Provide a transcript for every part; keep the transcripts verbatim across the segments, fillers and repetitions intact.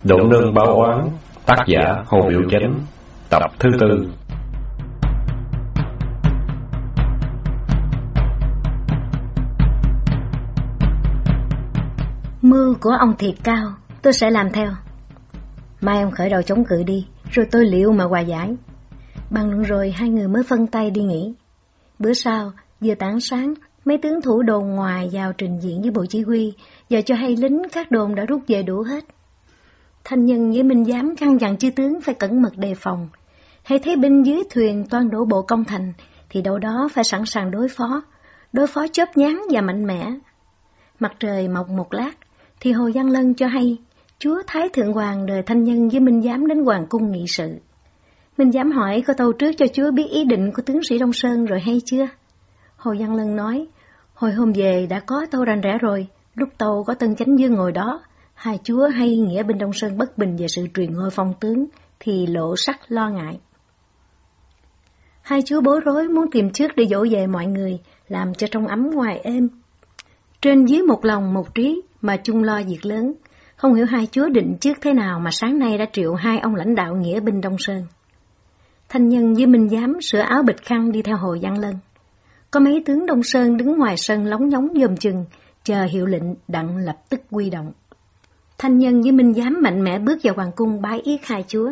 Độ nương báo oán, tác giả Hồ Biểu Chánh, tập thứ tư. Mưu của ông thiệt cao, tôi sẽ làm theo. Mai ông khởi đầu chống cự đi, rồi tôi liệu mà hòa giải. Bàn luận rồi hai người mới phân tay đi nghỉ. Bữa sau, vừa tảng sáng, mấy tướng thủ đồn ngoài vào trình diện với bộ chỉ huy, giờ cho hay lính các đồn đã rút về đủ hết. Thanh Nhân với Minh Giám căn dặn chư tướng phải cẩn mật đề phòng. Hay thấy binh dưới thuyền toan đổ bộ công thành, thì đâu đó phải sẵn sàng đối phó, đối phó chớp nhoáng và mạnh mẽ. Mặt trời mọc một lát, thì Hồ Văn Lân cho hay, chúa Thái Thượng Hoàng đời Thanh Nhân với Minh Giám đến hoàng cung nghị sự. Minh Giám hỏi có tâu trước cho chúa biết ý định của tướng sĩ Đông Sơn rồi hay chưa? Hồ Văn Lân nói, hồi hôm về đã có tâu rành rẽ rồi, lúc tâu có Tân Chánh Dương ngồi đó, hai chúa hay nghĩa binh Đông Sơn bất bình về sự truyền ngôi phong tướng, thì lộ sắc lo ngại. Hai chúa bối rối muốn tìm trước để dỗ về mọi người, làm cho trong ấm ngoài êm. Trên dưới một lòng một trí mà chung lo việc lớn, không hiểu hai chúa định trước thế nào mà sáng nay đã triệu hai ông lãnh đạo nghĩa binh Đông Sơn. Thanh Nhân với Minh Giám sửa áo bịch khăn đi theo Hồ Văn Lân. Có mấy tướng Đông Sơn đứng ngoài sân lóng nhóng dòm chừng, chờ hiệu lệnh đặng lập tức quy động. Thanh Nhân với Minh Giám mạnh mẽ bước vào hoàng cung bái yết hai chúa.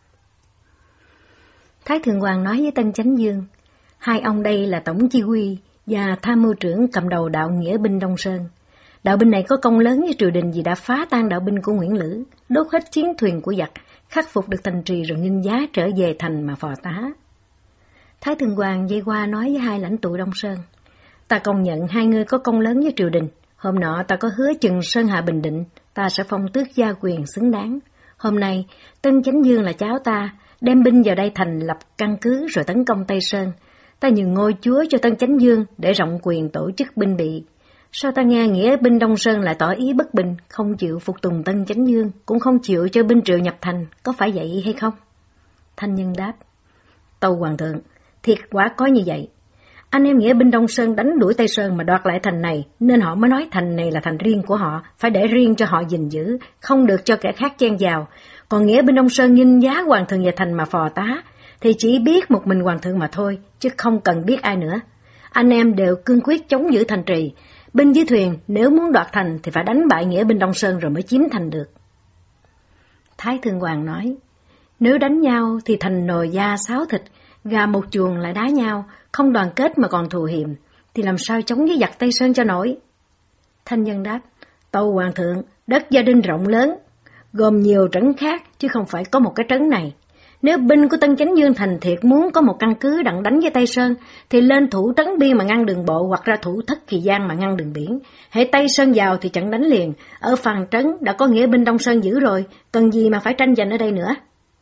Thái Thượng Hoàng nói với Tân Chánh Dương, hai ông đây là tổng chỉ huy và tham mưu trưởng cầm đầu đạo nghĩa binh Đông Sơn. Đạo binh này có công lớn với triều đình vì đã phá tan đạo binh của Nguyễn Lữ, đốt hết chiến thuyền của giặc, khắc phục được thành trì rồi nghinh giá trở về thành mà phò tá. Thái Thượng Hoàng dây qua nói với hai lãnh tụ Đông Sơn, ta công nhận hai người có công lớn với triều đình. Hôm nọ ta có hứa chừng Sơn Hạ Bình Định, ta sẽ phong tước gia quyền xứng đáng. Hôm nay, Tân Chánh Dương là cháu ta, đem binh vào đây thành lập căn cứ rồi tấn công Tây Sơn. Ta nhường ngôi chúa cho Tân Chánh Dương để rộng quyền tổ chức binh bị. Sao ta nghe nghĩa binh Đông Sơn lại tỏ ý bất bình, không chịu phục tùng Tân Chánh Dương, cũng không chịu cho binh triệu nhập thành, có phải vậy hay không? Thanh Nhân đáp, tâu hoàng thượng, thiệt quả có như vậy. Anh em nghĩa binh Đông Sơn đánh đuổi Tây Sơn mà đoạt lại thành này, nên họ mới nói thành này là thành riêng của họ, phải để riêng cho họ gìn giữ, không được cho kẻ khác chen vào. Còn nghĩa binh Đông Sơn nghinh giá hoàng thượng về thành mà phò tá, thì chỉ biết một mình hoàng thượng mà thôi, chứ không cần biết ai nữa. Anh em đều cương quyết chống giữ thành trì, binh dưới thuyền nếu muốn đoạt thành thì phải đánh bại nghĩa binh Đông Sơn rồi mới chiếm thành được. Thái Thượng Hoàng nói, nếu đánh nhau thì thành nồi da xáo thịt, gà một chuồng lại đá nhau, không đoàn kết mà còn thù hiềm, thì làm sao chống với giặc Tây Sơn cho nổi? Thanh Nhân đáp, tâu hoàng thượng, đất Gia Đinh rộng lớn, gồm nhiều trấn khác, chứ không phải có một cái trấn này. Nếu binh của Tân Chánh Dương thành thiệt muốn có một căn cứ đặng đánh với Tây Sơn, thì lên thủ trấn biên mà ngăn đường bộ, hoặc ra thủ Thất Kỳ Giang mà ngăn đường biển. Hễ Tây Sơn vào thì chẳng đánh liền, ở Phàn Trấn đã có nghĩa binh Đông Sơn giữ rồi, cần gì mà phải tranh giành ở đây nữa?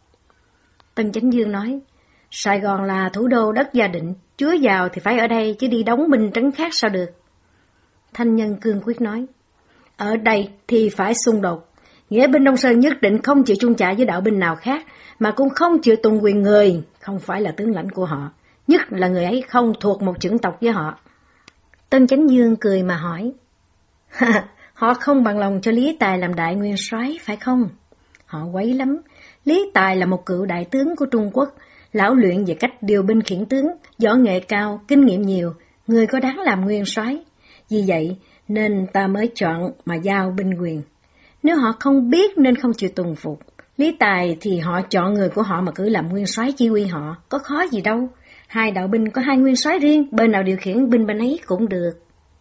Tân Chánh Dương nói, Sài Gòn là thủ đô đất Gia Định, chúa vào thì phải ở đây, chứ đi đóng binh trấn khác sao được? Thanh Nhân cương quyết nói, ở đây thì phải xung đột. Nghĩa binh Đông Sơn nhất định không chịu chung chạ với đạo binh nào khác, mà cũng không chịu tùng quyền người, không phải là tướng lãnh của họ, nhất là người ấy không thuộc một chủng tộc với họ. Tân Chánh Dương cười mà hỏi, họ không bằng lòng cho Lý Tài làm đại nguyên soái phải không? Họ quấy lắm. Lý Tài là một cựu đại tướng của Trung Quốc, lão luyện về cách điều binh khiển tướng, võ nghệ cao, kinh nghiệm nhiều, người có đáng làm nguyên soái. Vì vậy nên ta mới chọn mà giao binh quyền. Nếu họ không biết nên không chịu tuân phục Lý Tài thì họ chọn người của họ mà cứ làm nguyên soái chỉ huy họ, có khó gì đâu. Hai đạo binh có hai nguyên soái riêng, bên nào điều khiển binh bên ấy cũng được.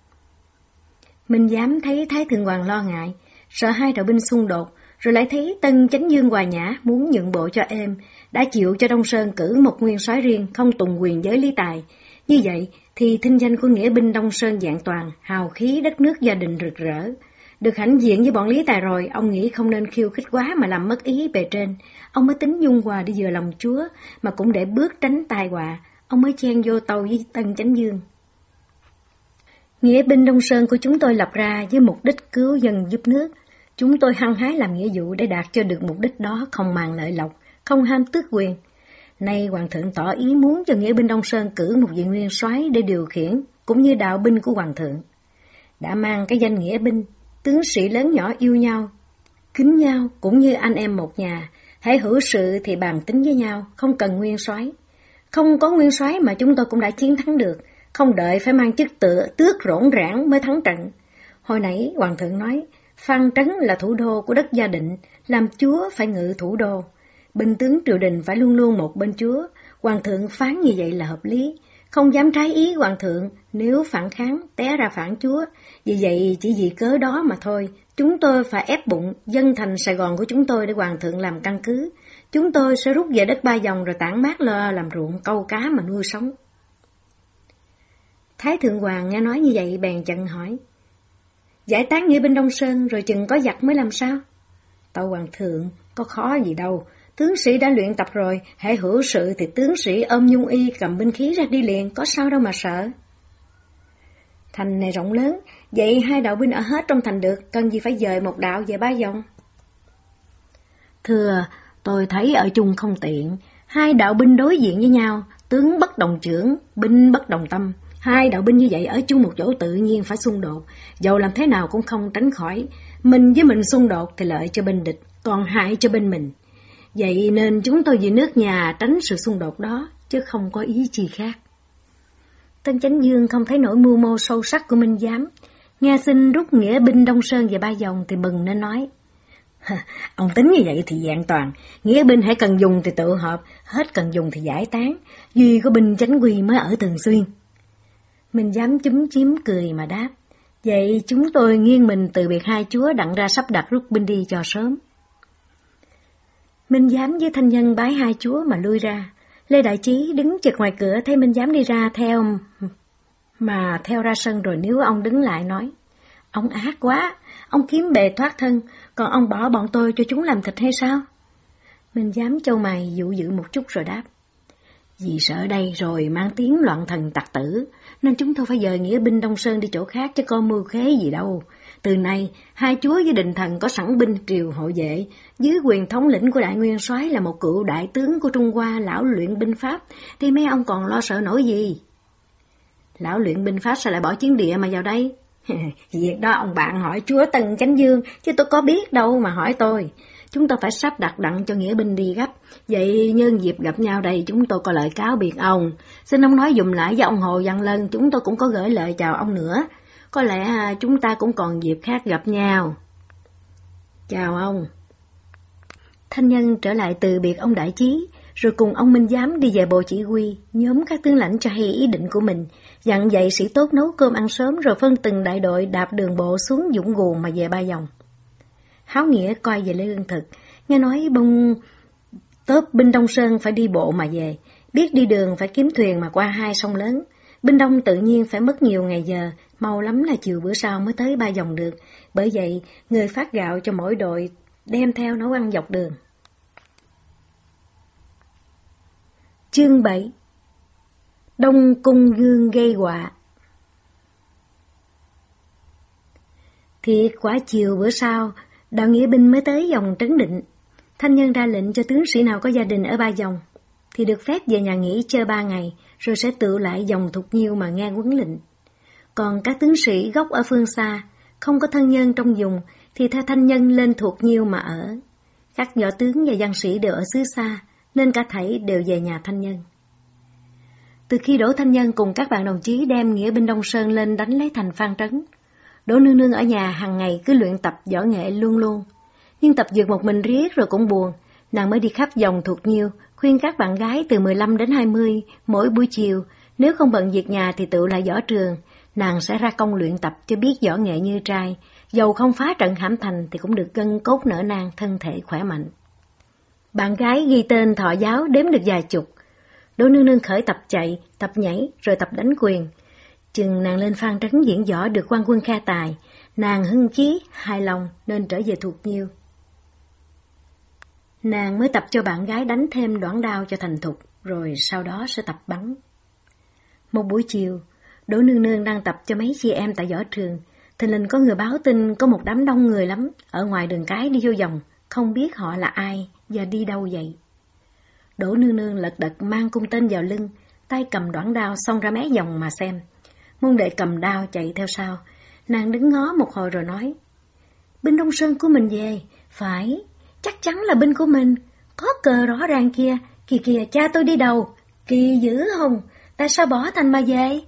Minh Giám thấy Thái Thượng Hoàng lo ngại, sợ hai đạo binh xung đột, rồi lại thấy Tân Chánh Dương hòa nhã muốn nhượng bộ cho êm, đã chịu cho Đông Sơn cử một nguyên soái riêng, không tùng quyền với Lý Tài. Như vậy thì thinh danh của nghĩa binh Đông Sơn vạn toàn, hào khí đất nước Gia Đình rực rỡ. Được hãnh diện với bọn Lý Tài rồi, ông nghĩ không nên khiêu khích quá mà làm mất ý bề trên. Ông mới tính dung hòa để vừa lòng chúa, mà cũng để bước tránh tai họa. Ông mới chen vô tâu với Tân Chánh Dương. Nghĩa binh Đông Sơn của chúng tôi lập ra với mục đích cứu dân giúp nước. Chúng tôi hăng hái làm nghĩa vụ để đạt cho được mục đích đó, không màng lợi lộc, không ham tước quyền. Nay hoàng thượng tỏ ý muốn cho nghĩa binh Đông Sơn cử một vị nguyên soái để điều khiển, cũng như đạo binh của hoàng thượng. Đã mang cái danh nghĩa binh, tướng sĩ lớn nhỏ yêu nhau, kính nhau cũng như anh em một nhà, hãy hữu sự thì bàn tính với nhau, không cần nguyên soái. Không có nguyên soái mà chúng tôi cũng đã chiến thắng được, không đợi phải mang chức tựa tước rỗn rãng mới thắng trận. Hồi nãy Hoàng thượng nói, Phan Trấn là thủ đô của đất Gia Định, làm chúa phải ngự thủ đô. Binh tướng triều đình phải luôn luôn một bên chúa, Hoàng thượng phán như vậy là hợp lý, không dám trái ý Hoàng thượng, nếu phản kháng té ra phản chúa. Vì vậy chỉ vì cớ đó mà thôi, chúng tôi phải ép bụng dân thành Sài Gòn của chúng tôi để Hoàng thượng làm căn cứ. Chúng tôi sẽ rút về đất Ba Dòng rồi tản mát lo làm ruộng câu cá mà nuôi sống. Thái Thượng Hoàng nghe nói như vậy bèn chận hỏi, giải tán nghĩa binh Đông Sơn rồi chừng có giặc mới làm sao? Tâu Hoàng thượng, có khó gì đâu, tướng sĩ đã luyện tập rồi, hãy hữu sự thì tướng sĩ ôm nhung y cầm binh khí ra đi liền, có sao đâu mà sợ. Thành này rộng lớn, vậy hai đạo binh ở hết trong thành được, cần gì phải dời một đạo về Ba Dòng? Thưa, tôi thấy ở chung không tiện, hai đạo binh đối diện với nhau, tướng bất đồng chưởng, binh bất đồng tâm. Hai đạo binh như vậy ở chung một chỗ tự nhiên phải xung đột, dầu làm thế nào cũng không tránh khỏi. Mình với mình xung đột thì lợi cho bên địch, còn hại cho bên mình. Vậy nên chúng tôi vì nước nhà tránh sự xung đột đó, chứ không có ý chi khác. Tân Chánh Dương không thấy nỗi mưu mô sâu sắc của Minh Giám. Nghe xin rút nghĩa binh Đông Sơn về Ba Dòng thì mừng nên nói, ông tính như vậy thì vẹn toàn, nghĩa binh hãy cần dùng thì tự hợp, hết cần dùng thì giải tán, duy có binh chánh quy mới ở thường xuyên. Minh Giám chúm chím cười mà đáp, vậy chúng tôi nghiêng mình từ biệt hai chúa đặng ra sắp đặt rút binh đi cho sớm. Minh Giám với Thanh Nhân bái hai chúa mà lui ra. Lê Đại Chí đứng chực ngoài cửa thấy Minh Giám đi ra theo, mà theo ra sân rồi níu ông đứng lại nói, ông ác quá, ông kiếm bề thoát thân, còn ông bỏ bọn tôi cho chúng làm thịt hay sao? Minh Giám chau mày dụ dự một chút rồi đáp, vì sợ đây rồi mang tiếng loạn thần tặc tử, nên chúng tôi phải dời nghĩa binh Đông Sơn đi chỗ khác chứ có mưu khế gì đâu. Từ nay, hai chúa với Đình Thần có sẵn binh triều hộ vệ, dưới quyền thống lĩnh của Đại Nguyên Soái là một cựu đại tướng của Trung Hoa lão luyện binh pháp, thì mấy ông còn lo sợ nổi gì? Lão luyện binh pháp sao lại bỏ chiến địa mà vào đây? Việc đó ông bạn hỏi chúa Tân Chánh Dương, chứ tôi có biết đâu mà hỏi tôi. Chúng tôi phải sắp đặt đặng cho nghĩa binh đi gấp. Vậy nhân dịp gặp nhau đây chúng tôi có lời cáo biệt ông. Xin ông nói dùm lại với ông Hồ Văn Lân, chúng tôi cũng có gửi lời chào ông nữa. Có lẽ chúng ta cũng còn dịp khác gặp nhau. Chào ông. Thanh Nhân trở lại từ biệt ông Đại Chí, rồi cùng ông Minh Giám đi về bộ chỉ huy, nhóm các tướng lãnh cho hay ý định của mình, dặn dạy sĩ tốt nấu cơm ăn sớm rồi phân từng đại đội đạp đường bộ xuống Dũng Guồng mà về Ba Dòng. Háo Nghĩa coi về lương thực, nghe nói bông tớp binh Đông Sơn phải đi bộ mà về, biết đi đường phải kiếm thuyền mà qua hai sông lớn. Binh Đông tự nhiên phải mất nhiều ngày giờ, mau lắm là chiều bữa sau mới tới Ba Dòng được, bởi vậy người phát gạo cho mỗi đội đem theo nấu ăn dọc đường. Chương bảy. Đông Cung Gương gây họa. Thiệt quả chiều bữa sau, đạo nghĩa binh mới tới Dòng trấn định. Thanh Nhân ra lệnh cho tướng sĩ nào có gia đình ở Ba Dòng thì được phép về nhà nghỉ chơi ba ngày, rồi sẽ tự lại Dòng Thục Nhiêu mà nghe huấn lệnh. Còn các tướng sĩ gốc ở phương xa, không có thân nhân trong vùng, thì theo Thanh Nhân lên Thục Nhiêu mà ở. Các võ tướng và văn sĩ đều ở xứ xa, nên cả thảy đều về nhà Thanh Nhân. Từ khi Đỗ Thanh Nhân cùng các bạn đồng chí đem nghĩa binh Đông Sơn lên đánh lấy thành Phan Trấn, Đỗ Nương Nương ở nhà hàng ngày cứ luyện tập võ nghệ luôn luôn. Nhưng tập dược một mình riết rồi cũng buồn, nàng mới đi khắp Dòng Thục Nhiêu, khuyên các bạn gái từ mười lăm đến hai mươi, mỗi buổi chiều, nếu không bận việc nhà thì tự lại võ trường, nàng sẽ ra công luyện tập cho biết võ nghệ như trai, dầu không phá trận hãm thành thì cũng được gân cốt nở nang, thân thể khỏe mạnh. Bạn gái ghi tên thọ giáo đếm được vài chục. Đỗ Nương Nương khởi tập chạy, tập nhảy, rồi tập đánh quyền. Chừng nàng lên Phan Trấn diễn võ được quan quân khen tài, nàng hưng chí, hài lòng nên trở về Thục Nhiêu. Nàng mới tập cho bạn gái đánh thêm đoản đao cho thành thục, rồi sau đó sẽ tập bắn. Một buổi chiều, Đỗ Nương Nương đang tập cho mấy chị em tại võ trường, thình lình có người báo tin có một đám đông người lắm ở ngoài đường cái đi vô Dòng, không biết họ là ai và đi đâu vậy. Đỗ Nương Nương lật đật mang cung tên vào lưng, tay cầm đoản đao xông ra mé Dòng mà xem. Môn đệ cầm đao chạy theo sau, nàng đứng ngó một hồi rồi nói, Binh Đông Sơn của mình về, phải, chắc chắn là binh của mình, có cờ rõ ràng kia, kìa kìa cha tôi đi đầu, kỳ dữ không, tại sao bỏ thành mà về?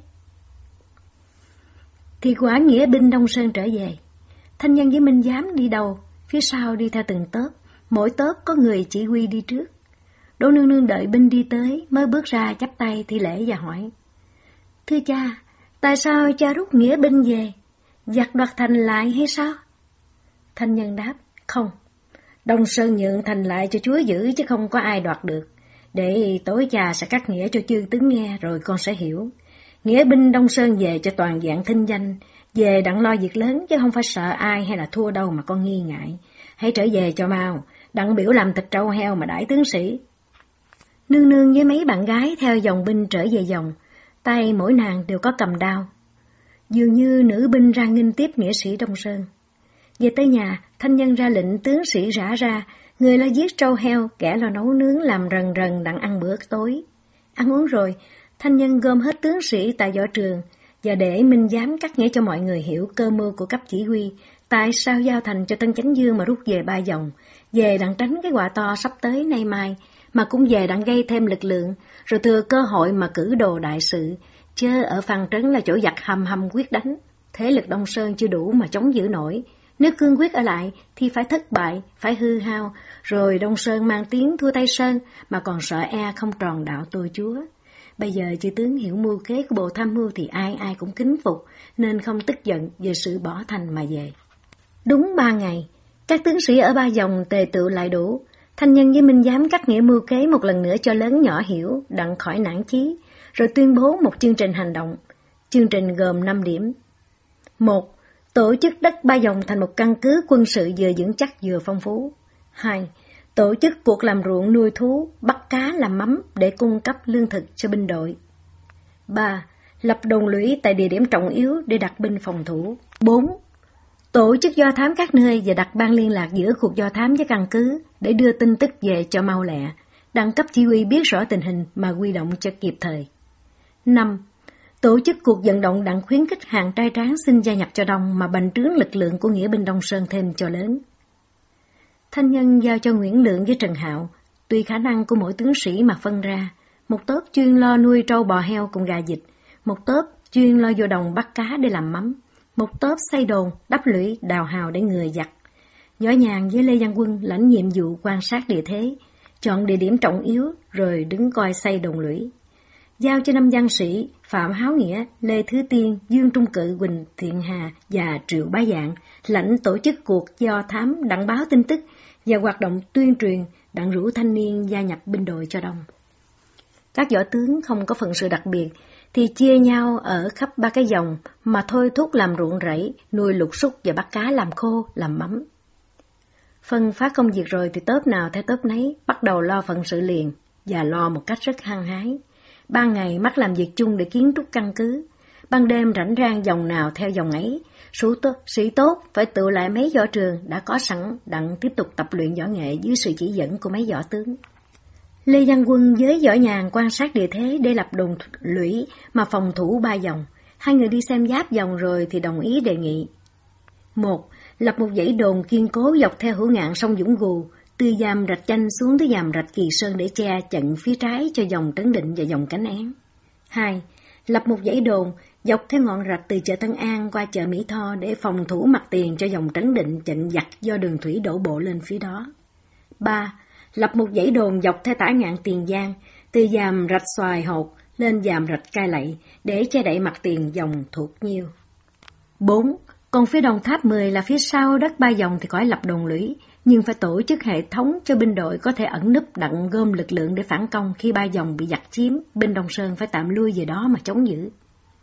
Thì quả nghĩa binh Đông Sơn trở về, Thanh Nhân với Minh Giám đi đầu, phía sau đi theo từng tớp, mỗi tớp có người chỉ huy đi trước. Đỗ Nương Nương đợi binh đi tới mới bước ra chắp tay thi lễ và hỏi: Thưa cha, tại sao cha rút nghĩa binh về? Giặc đoạt thành lại hay sao? Thanh Nhân đáp: Không, Đông Sơn nhượng thành lại cho chúa giữ chứ không có ai đoạt được. Để tối cha sẽ cắt nghĩa cho chư tướng nghe rồi con sẽ hiểu. Nghĩa binh Đông Sơn về cho toàn dạng thinh danh, về đặng lo việc lớn chứ không phải sợ ai hay là thua đâu mà con nghi ngại. Hãy trở về cho mau, đặng biểu làm thịt trâu heo mà đãi tướng sĩ. Nương Nương với mấy bạn gái theo dòng binh trở về dòng, tay mỗi nàng đều có cầm đao. Dường như nữ binh ra nghênh tiếp nghĩa sĩ Đông Sơn. Về tới nhà, Thanh Nhân ra lệnh tướng sĩ rã ra, người lo giết trâu heo, kẻ lo nấu nướng làm rần rần đặng ăn bữa tối. Ăn uống rồi, Thanh Nhân gom hết tướng sĩ tại võ trường, và để Minh Giám cắt nghĩa cho mọi người hiểu cơ mưu của cấp chỉ huy, tại sao giao thành cho Tân Chánh Dương mà rút về Ba Dòng, về đặng tránh cái họa to sắp tới nay mai, mà cũng về đặng gây thêm lực lượng, rồi thừa cơ hội mà cử đồ đại sự, chứ ở Phan Trấn là chỗ giặc hầm hầm quyết đánh, thế lực Đông Sơn chưa đủ mà chống giữ nổi. Nếu cương quyết ở lại thì phải thất bại, phải hư hao, rồi Đông Sơn mang tiếng thua Tây Sơn mà còn sợ e không tròn đạo tôi chúa. Bây giờ chư tướng hiểu mưu kế của bộ tham mưu thì ai ai cũng kính phục, nên không tức giận về sự bỏ thành mà về. Đúng ba ngày, các tướng sĩ ở Ba Dòng tề tựu lại đủ. Thanh Nhân với Minh Giám cắt nghĩa mưu kế một lần nữa cho lớn nhỏ hiểu, đặng khỏi nản chí, rồi tuyên bố một chương trình hành động. Chương trình gồm năm điểm. Một, tổ chức đất Ba Dòng thành một căn cứ quân sự vừa vững chắc vừa phong phú. Hai, tổ chức cuộc làm ruộng nuôi thú, bắt cá làm mắm để cung cấp lương thực cho binh đội. Ba, lập đồn lũy tại địa điểm trọng yếu để đặt binh phòng thủ. Bốn, tổ chức do thám các nơi và đặt ban liên lạc giữa cuộc do thám với căn cứ để đưa tin tức về cho mau lẹ, đặng cấp chỉ huy biết rõ tình hình mà huy động cho kịp thời. Năm, tổ chức cuộc vận động đặng khuyến khích hàng trai tráng xin gia nhập cho đông mà bành trướng lực lượng của nghĩa binh Đông Sơn thêm cho lớn. Thanh Nhân giao cho Nguyễn Lượng với Trần Hạo, tùy khả năng của mỗi tướng sĩ mà phân ra, một tớp chuyên lo nuôi trâu bò heo cùng gà vịt, một tớp chuyên lo vô đồng bắt cá để làm mắm, một tớp xây đồn, đắp lũy, đào hào để người giặt. Võ Nhàn với Lê Văn Quân lãnh nhiệm vụ quan sát địa thế, chọn địa điểm trọng yếu rồi đứng coi xây đồn lũy. Giao cho năm văn sĩ Phạm Háo Nghĩa, Lê Thứ Tiên, Dương Trung Cự, Quỳnh Thiện Hà và Triệu Bá Dạng lãnh tổ chức cuộc do thám đặng báo tin tức và hoạt động tuyên truyền đặng rủ thanh niên gia nhập binh đội cho đông. Các võ tướng không có phận sự đặc biệt thì chia nhau ở khắp ba cái dòng mà thôi thúc làm ruộng rẫy, nuôi lục súc và bắt cá làm khô, làm mắm. Phân phát công việc rồi thì tớp nào theo tớp nấy bắt đầu lo phận sự liền và lo một cách rất hăng hái. Ban ngày mắt làm việc chung để kiến trúc căn cứ, ban đêm rảnh rang dòng nào theo dòng ấy, số tốt, sĩ tốt phải tự lại mấy võ trường đã có sẵn đặng tiếp tục tập luyện võ nghệ dưới sự chỉ dẫn của mấy võ tướng. Lê Văn Quân với Võ Nhàn quan sát địa thế để lập đồn lũy mà phòng thủ Ba Dòng. Hai người đi xem giáp dòng rồi thì đồng ý đề nghị. Một, lập một dãy đồn kiên cố dọc theo hữu ngạn sông Dũng Gù, từ dàm Rạch Chanh xuống tới dàm Rạch Kỳ Sơn để che chặn phía trái cho dòng Trấn Định và dòng Cánh Én. Hai, lập một dãy đồn dọc theo ngọn rạch từ chợ Tân An qua chợ Mỹ Tho để phòng thủ mặt tiền cho dòng Trấn Định chặn giặc do đường thủy đổ bộ lên phía đó. Ba, lập một dãy đồn dọc theo tả ngạn Tiền Giang, từ dàm Rạch Xoài Hột lên dàm Rạch Cai Lậy để che đậy mặt tiền dòng Thuộc Nhiêu. Bốn, còn phía Đồng Tháp mười là phía sau đất Ba Dòng thì khỏi lập đồn lũy, nhưng phải tổ chức hệ thống cho binh đội có thể ẩn núp đặng gom lực lượng để phản công khi Ba Dòng bị giặc chiếm, binh Đông Sơn phải tạm lui về đó mà chống giữ.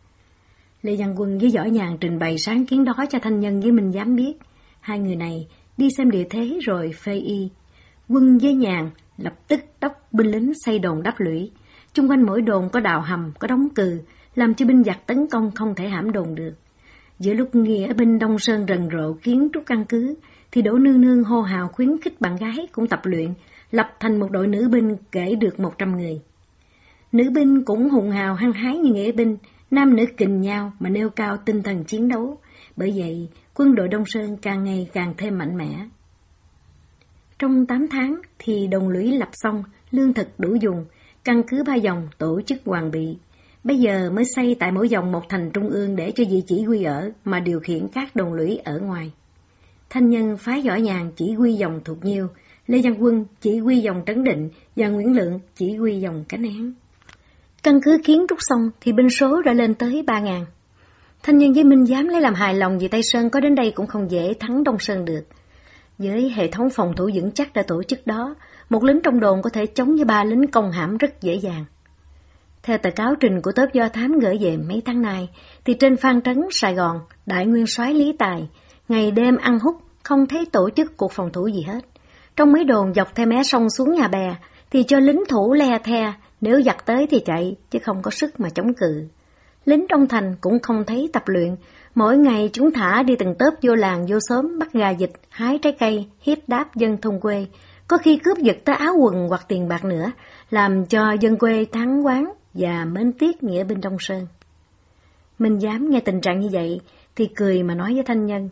Lê Văn Quân với Võ Nhàn trình bày sáng kiến đó cho Thanh Nhân với Minh Giám biết. Hai người này đi xem địa thế rồi phê y. Quân với Nhàn lập tức đốc binh lính xây đồn đắp lũy. Chung quanh mỗi đồn có đào hầm, có đóng cừ, làm cho binh giặc tấn công không thể hãm đồn được. Giữa lúc nghĩa binh Đông Sơn rần rộ kiến trúc căn cứ, thì Đỗ Nương Nương hô hào khuyến khích bạn gái cũng tập luyện, lập thành một đội nữ binh kể được một trăm người. Nữ binh cũng hùng hào hăng hái như nghĩa binh, nam nữ kình nhau mà nêu cao tinh thần chiến đấu. Bởi vậy, quân đội Đông Sơn càng ngày càng thêm mạnh mẽ. Trong tám tháng thì Đồng Lũy lập xong, lương thực đủ dùng, căn cứ Ba Dòng tổ chức hoàn bị. Bây giờ mới xây tại mỗi dòng một thành trung ương để cho vị chỉ huy ở mà điều khiển các đồng lũy ở ngoài. Thanh Nhân phái Võ Nhàn chỉ huy dòng Thuộc Nhiêu, Lê Văn Quân chỉ huy dòng Trấn Định và Nguyễn Lượng chỉ huy dòng Cánh Én. Căn cứ kiến trúc xong thì binh số đã lên tới ba ngàn. Thanh Nhân với Minh Giám lấy làm hài lòng vì Tây Sơn có đến đây cũng không dễ thắng Đông Sơn được. Với hệ thống phòng thủ vững chắc đã tổ chức đó, một lính trong đồn có thể chống với ba lính công hãm rất dễ dàng. Theo tờ cáo trình của tớp do thám gửi về mấy tháng nay, thì trên Phan Trấn, Sài Gòn, đại nguyên soái Lý Tài, ngày đêm ăn hút, không thấy tổ chức cuộc phòng thủ gì hết. Trong mấy đồn dọc theo mé sông xuống Nhà Bè, thì cho lính thủ le the, nếu giặc tới thì chạy, chứ không có sức mà chống cự. Lính trong thành cũng không thấy tập luyện, mỗi ngày chúng thả đi từng tớp vô làng vô xóm bắt gà vịt, hái trái cây, hiếp đáp dân thôn quê, có khi cướp giật tới áo quần hoặc tiền bạc nữa, làm cho dân quê thắng quán và mến tiếc nghĩa binh Đông Sơn. Minh Giám nghe tình trạng như vậy thì cười mà nói với Thanh Nhân: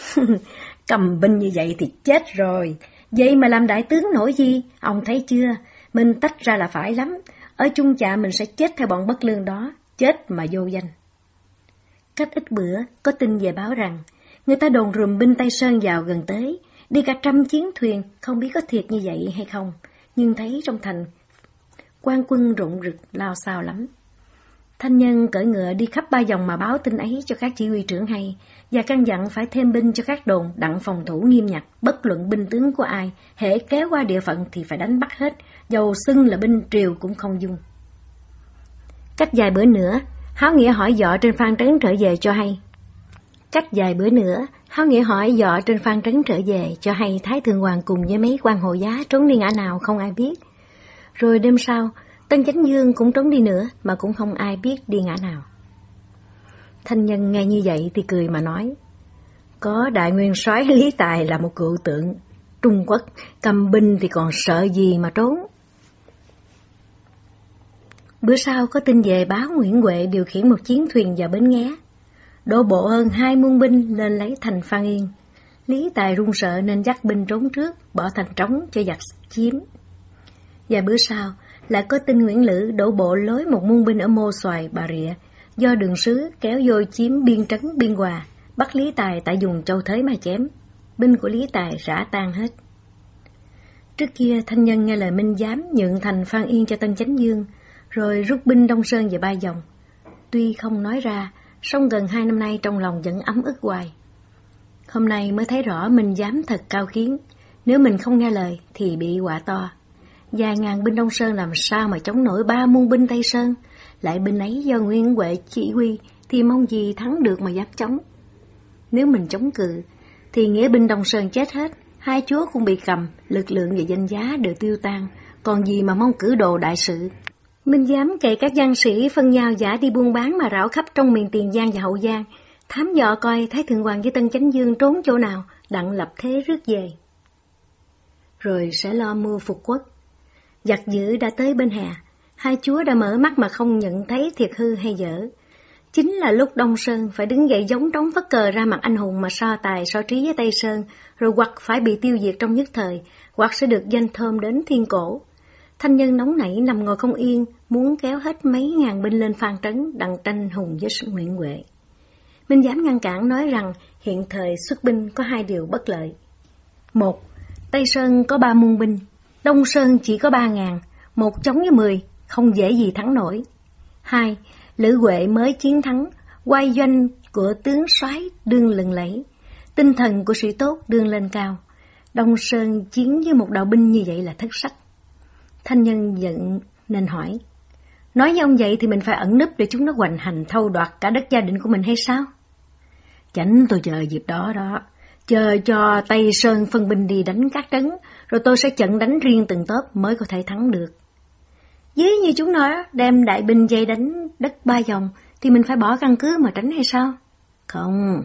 cầm binh như vậy thì chết rồi, vậy mà làm đại tướng nổi gì, ông thấy chưa, mình tách ra là phải lắm, ở chung chạ mình sẽ chết theo bọn bất lương đó, chết mà vô danh. Cách ít bữa có tin về báo rằng người ta đồn rùm binh Tây Sơn vào gần tới, đi cả trăm chiến thuyền, không biết có thiệt như vậy hay không, nhưng thấy trong thành quan quân rộn rực lao xao lắm. Thanh Nhân cởi ngựa đi khắp Ba Dòng mà báo tin ấy cho các chỉ huy trưởng hay, và căn dặn phải thêm binh cho các đồn đặng phòng thủ nghiêm ngặt, bất luận binh tướng của ai, hễ kéo qua địa phận thì phải đánh bắt hết, dầu xưng là binh triều cũng không dung. Cách vài bữa nữa, Háo Nghĩa hỏi Võ trên Phan Trấn trở về cho hay. Cách vài bữa nữa, Háo Nghĩa hỏi Võ trên Phan Trấn trở về cho hay Thái Thượng Hoàng cùng với mấy quan hộ giá trốn đi ngã nào không ai biết. Rồi đêm sau, Tân Chánh Dương cũng trốn đi nữa mà cũng không ai biết đi ngã nào. Thanh Nhân nghe như vậy thì cười mà nói: có đại nguyên soái Lý Tài là một cựu tượng Trung Quốc, cầm binh thì còn sợ gì mà trốn. Bữa sau có tin về báo Nguyễn Huệ điều khiển một chiến thuyền vào bến Nghé, đổ bộ hơn hai muôn binh lên lấy thành Phan Yên. Lý Tài run sợ nên dắt binh trốn trước, bỏ thành trống cho giặc chiếm. Và bữa sau lại có tin Nguyễn Lữ đổ bộ lối một muôn binh ở Mô Xoài, Bà Rịa, do đường sứ kéo vô chiếm biên trấn Biên Hòa, bắt Lý Tài tại vùng Châu Thới mà chém. Binh của Lý Tài rã tan hết. Trước kia Thanh Nhân nghe lời Minh Giám nhượng thành Phan Yên cho Tân Chánh Dương, rồi rút binh Đông Sơn về Ba Dòng. Tuy không nói ra, song gần hai năm nay trong lòng vẫn ấm ức hoài. Hôm nay mới thấy rõ Minh Giám thật cao kiến, nếu mình không nghe lời thì bị họa to. Vài ngàn binh Đông Sơn làm sao mà chống nổi ba muôn binh Tây Sơn, lại binh ấy do Nguyễn Huệ chỉ huy thì mong gì thắng được mà dám chống. Nếu mình chống cự thì nghĩa binh Đông Sơn chết hết, hai chúa cũng bị cầm, lực lượng và danh giá đều tiêu tan, còn gì mà mong cử đồ đại sự. Minh Giám kể các văn sĩ phân nhau giả đi buôn bán mà rảo khắp trong miền Tiền Giang và Hậu Giang, thám dò coi Thái Thượng Hoàng với Tân Chánh Dương trốn chỗ nào, đặng lập thế rước về. Rồi sẽ lo mưu phục quốc. Giặc dữ đã tới bên hè, hai chúa đã mở mắt mà không nhận thấy thiệt hư hay dở. Chính là lúc Đông Sơn phải đứng dậy giống trống phất cờ ra mặt anh hùng mà so tài so trí với Tây Sơn, rồi hoặc phải bị tiêu diệt trong nhất thời, hoặc sẽ được danh thơm đến thiên cổ. Thanh Nhân nóng nảy nằm ngồi không yên, muốn kéo hết mấy ngàn binh lên Phan Trấn đặng tranh hùng với Nguyễn Huệ. Minh Giám ngăn cản nói rằng hiện thời xuất binh có hai điều bất lợi. Một, Tây Sơn có ba muôn binh, Đông Sơn chỉ có ba ngàn, một chống với mười, không dễ gì thắng nổi. Hai, Lữ Huệ mới chiến thắng, quay doanh của tướng soái đương lừng lẫy, tinh thần của sĩ tốt đương lên cao. Đông Sơn chiến với một đạo binh như vậy là thất sách. Thanh Nhân giận nên hỏi: nói với ông vậy thì mình phải ẩn núp để chúng nó hoành hành thâu đoạt cả đất gia đình của mình hay sao? Chảnh tôi chờ dịp đó đó, chờ cho Tây Sơn phân binh đi đánh các trấn, rồi tôi sẽ chặn đánh riêng từng tốp mới có thể thắng được. Với như chúng nó đem đại binh dây đánh đất Ba Dòng thì mình phải bỏ căn cứ mà tránh hay sao? Không.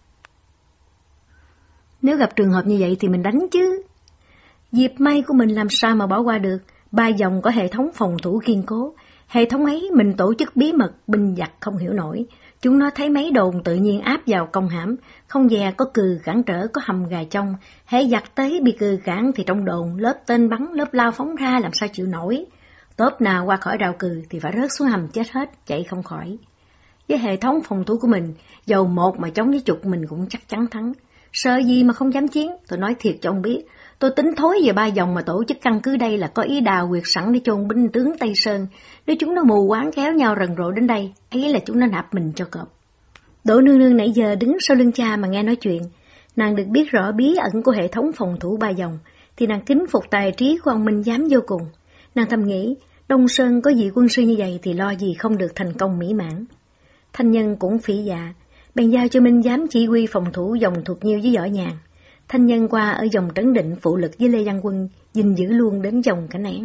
Nếu gặp trường hợp như vậy thì mình đánh chứ. Dịp may của mình làm sao mà bỏ qua được. Ba Dòng có hệ thống phòng thủ kiên cố, Hệ thống ấy mình tổ chức bí mật, binh giặc không hiểu nổi. Chúng nó thấy mấy đồn tự nhiên áp vào công hãm, không dè có cừ cản trở, có hầm gà trong. Hễ giặc tới bị cừ cản thì trong đồn, lớp tên bắn, lớp lao phóng ra làm sao chịu nổi. Tốp nào qua khỏi rào cừ thì phải rớt xuống hầm chết hết, chạy không khỏi. Với hệ thống phòng thủ của mình, dầu một mà chống với chục mình cũng chắc chắn thắng. Sợ gì mà không dám chiến, tôi nói thiệt cho ông biết. Tôi tính thối về Ba Dòng mà tổ chức căn cứ đây là có ý đào huyệt sẵn để chôn binh tướng Tây Sơn. Nếu chúng nó mù quáng kéo nhau rần rộ đến đây, ấy là chúng nó nạp mình cho cọp. Đỗ Nương Nương nãy giờ đứng sau lưng cha mà nghe nói chuyện. Nàng được biết rõ bí ẩn của hệ thống phòng thủ Ba Dòng, thì nàng kính phục tài trí của ông Minh Giám vô cùng. Nàng thầm nghĩ, Đông Sơn có vị quân sư như vậy thì lo gì không được thành công mỹ mãn. Thanh Nhân cũng phỉ dạ, bèn giao cho Minh Giám chỉ huy phòng thủ dòng Thuộc Nhiêu với Võ Nhàn. Thanh Nhân qua ở dòng Trấn Định phụ lực với Lê Văn Quân, gìn giữ luôn đến dòng Cảnh Án.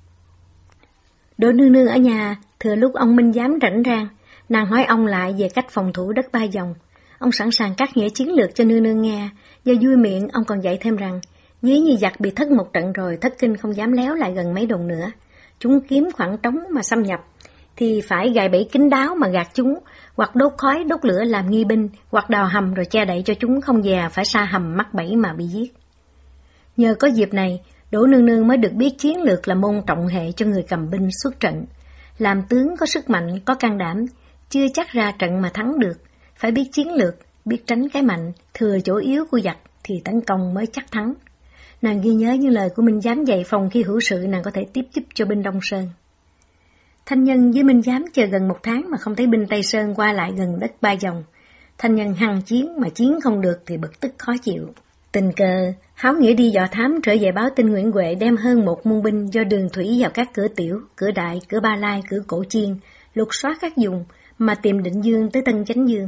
Đỗ Nương Nương ở nhà, thừa lúc ông Minh Giám rảnh rang, nàng hỏi ông lại về cách phòng thủ đất Ba Dòng. Ông sẵn sàng cắt nghĩa chiến lược cho Nương Nương nghe, và vui miệng ông còn dạy thêm rằng, ví như giặc bị thất một trận rồi, thất kinh không dám léo lại gần mấy đồn nữa. Chúng kiếm khoảng trống mà xâm nhập, thì phải gài bẫy kín đáo mà gạt chúng, hoặc đốt khói đốt lửa làm nghi binh, hoặc đào hầm rồi che đậy cho chúng không dè phải sa hầm mắc bẫy mà bị giết. Nhờ có dịp này, Đỗ Nương Nương mới được biết chiến lược là môn trọng hệ cho người cầm binh xuất trận. Làm tướng có sức mạnh, có can đảm, chưa chắc ra trận mà thắng được. Phải biết chiến lược, biết tránh cái mạnh, thừa chỗ yếu của giặc thì tấn công mới chắc thắng. Nàng ghi nhớ những lời của Minh Giám dạy phòng khi hữu sự nàng có thể tiếp giúp cho binh Đông Sơn. Thanh Nhân với Minh Giám chờ gần một tháng mà không thấy binh Tây Sơn qua lại gần đất Ba Dòng. Thanh Nhân hăng chiến mà chiến không được thì bực tức khó chịu. Tình cờ, Háo Nghĩa đi dò thám trở về báo tin Nguyễn Huệ đem hơn một muôn binh do đường thủy vào các cửa tiểu, cửa đại, cửa Ba Lai, cửa Cổ Chiên, lục soát các vùng mà tìm Định Dương tới Tân Chánh Dương.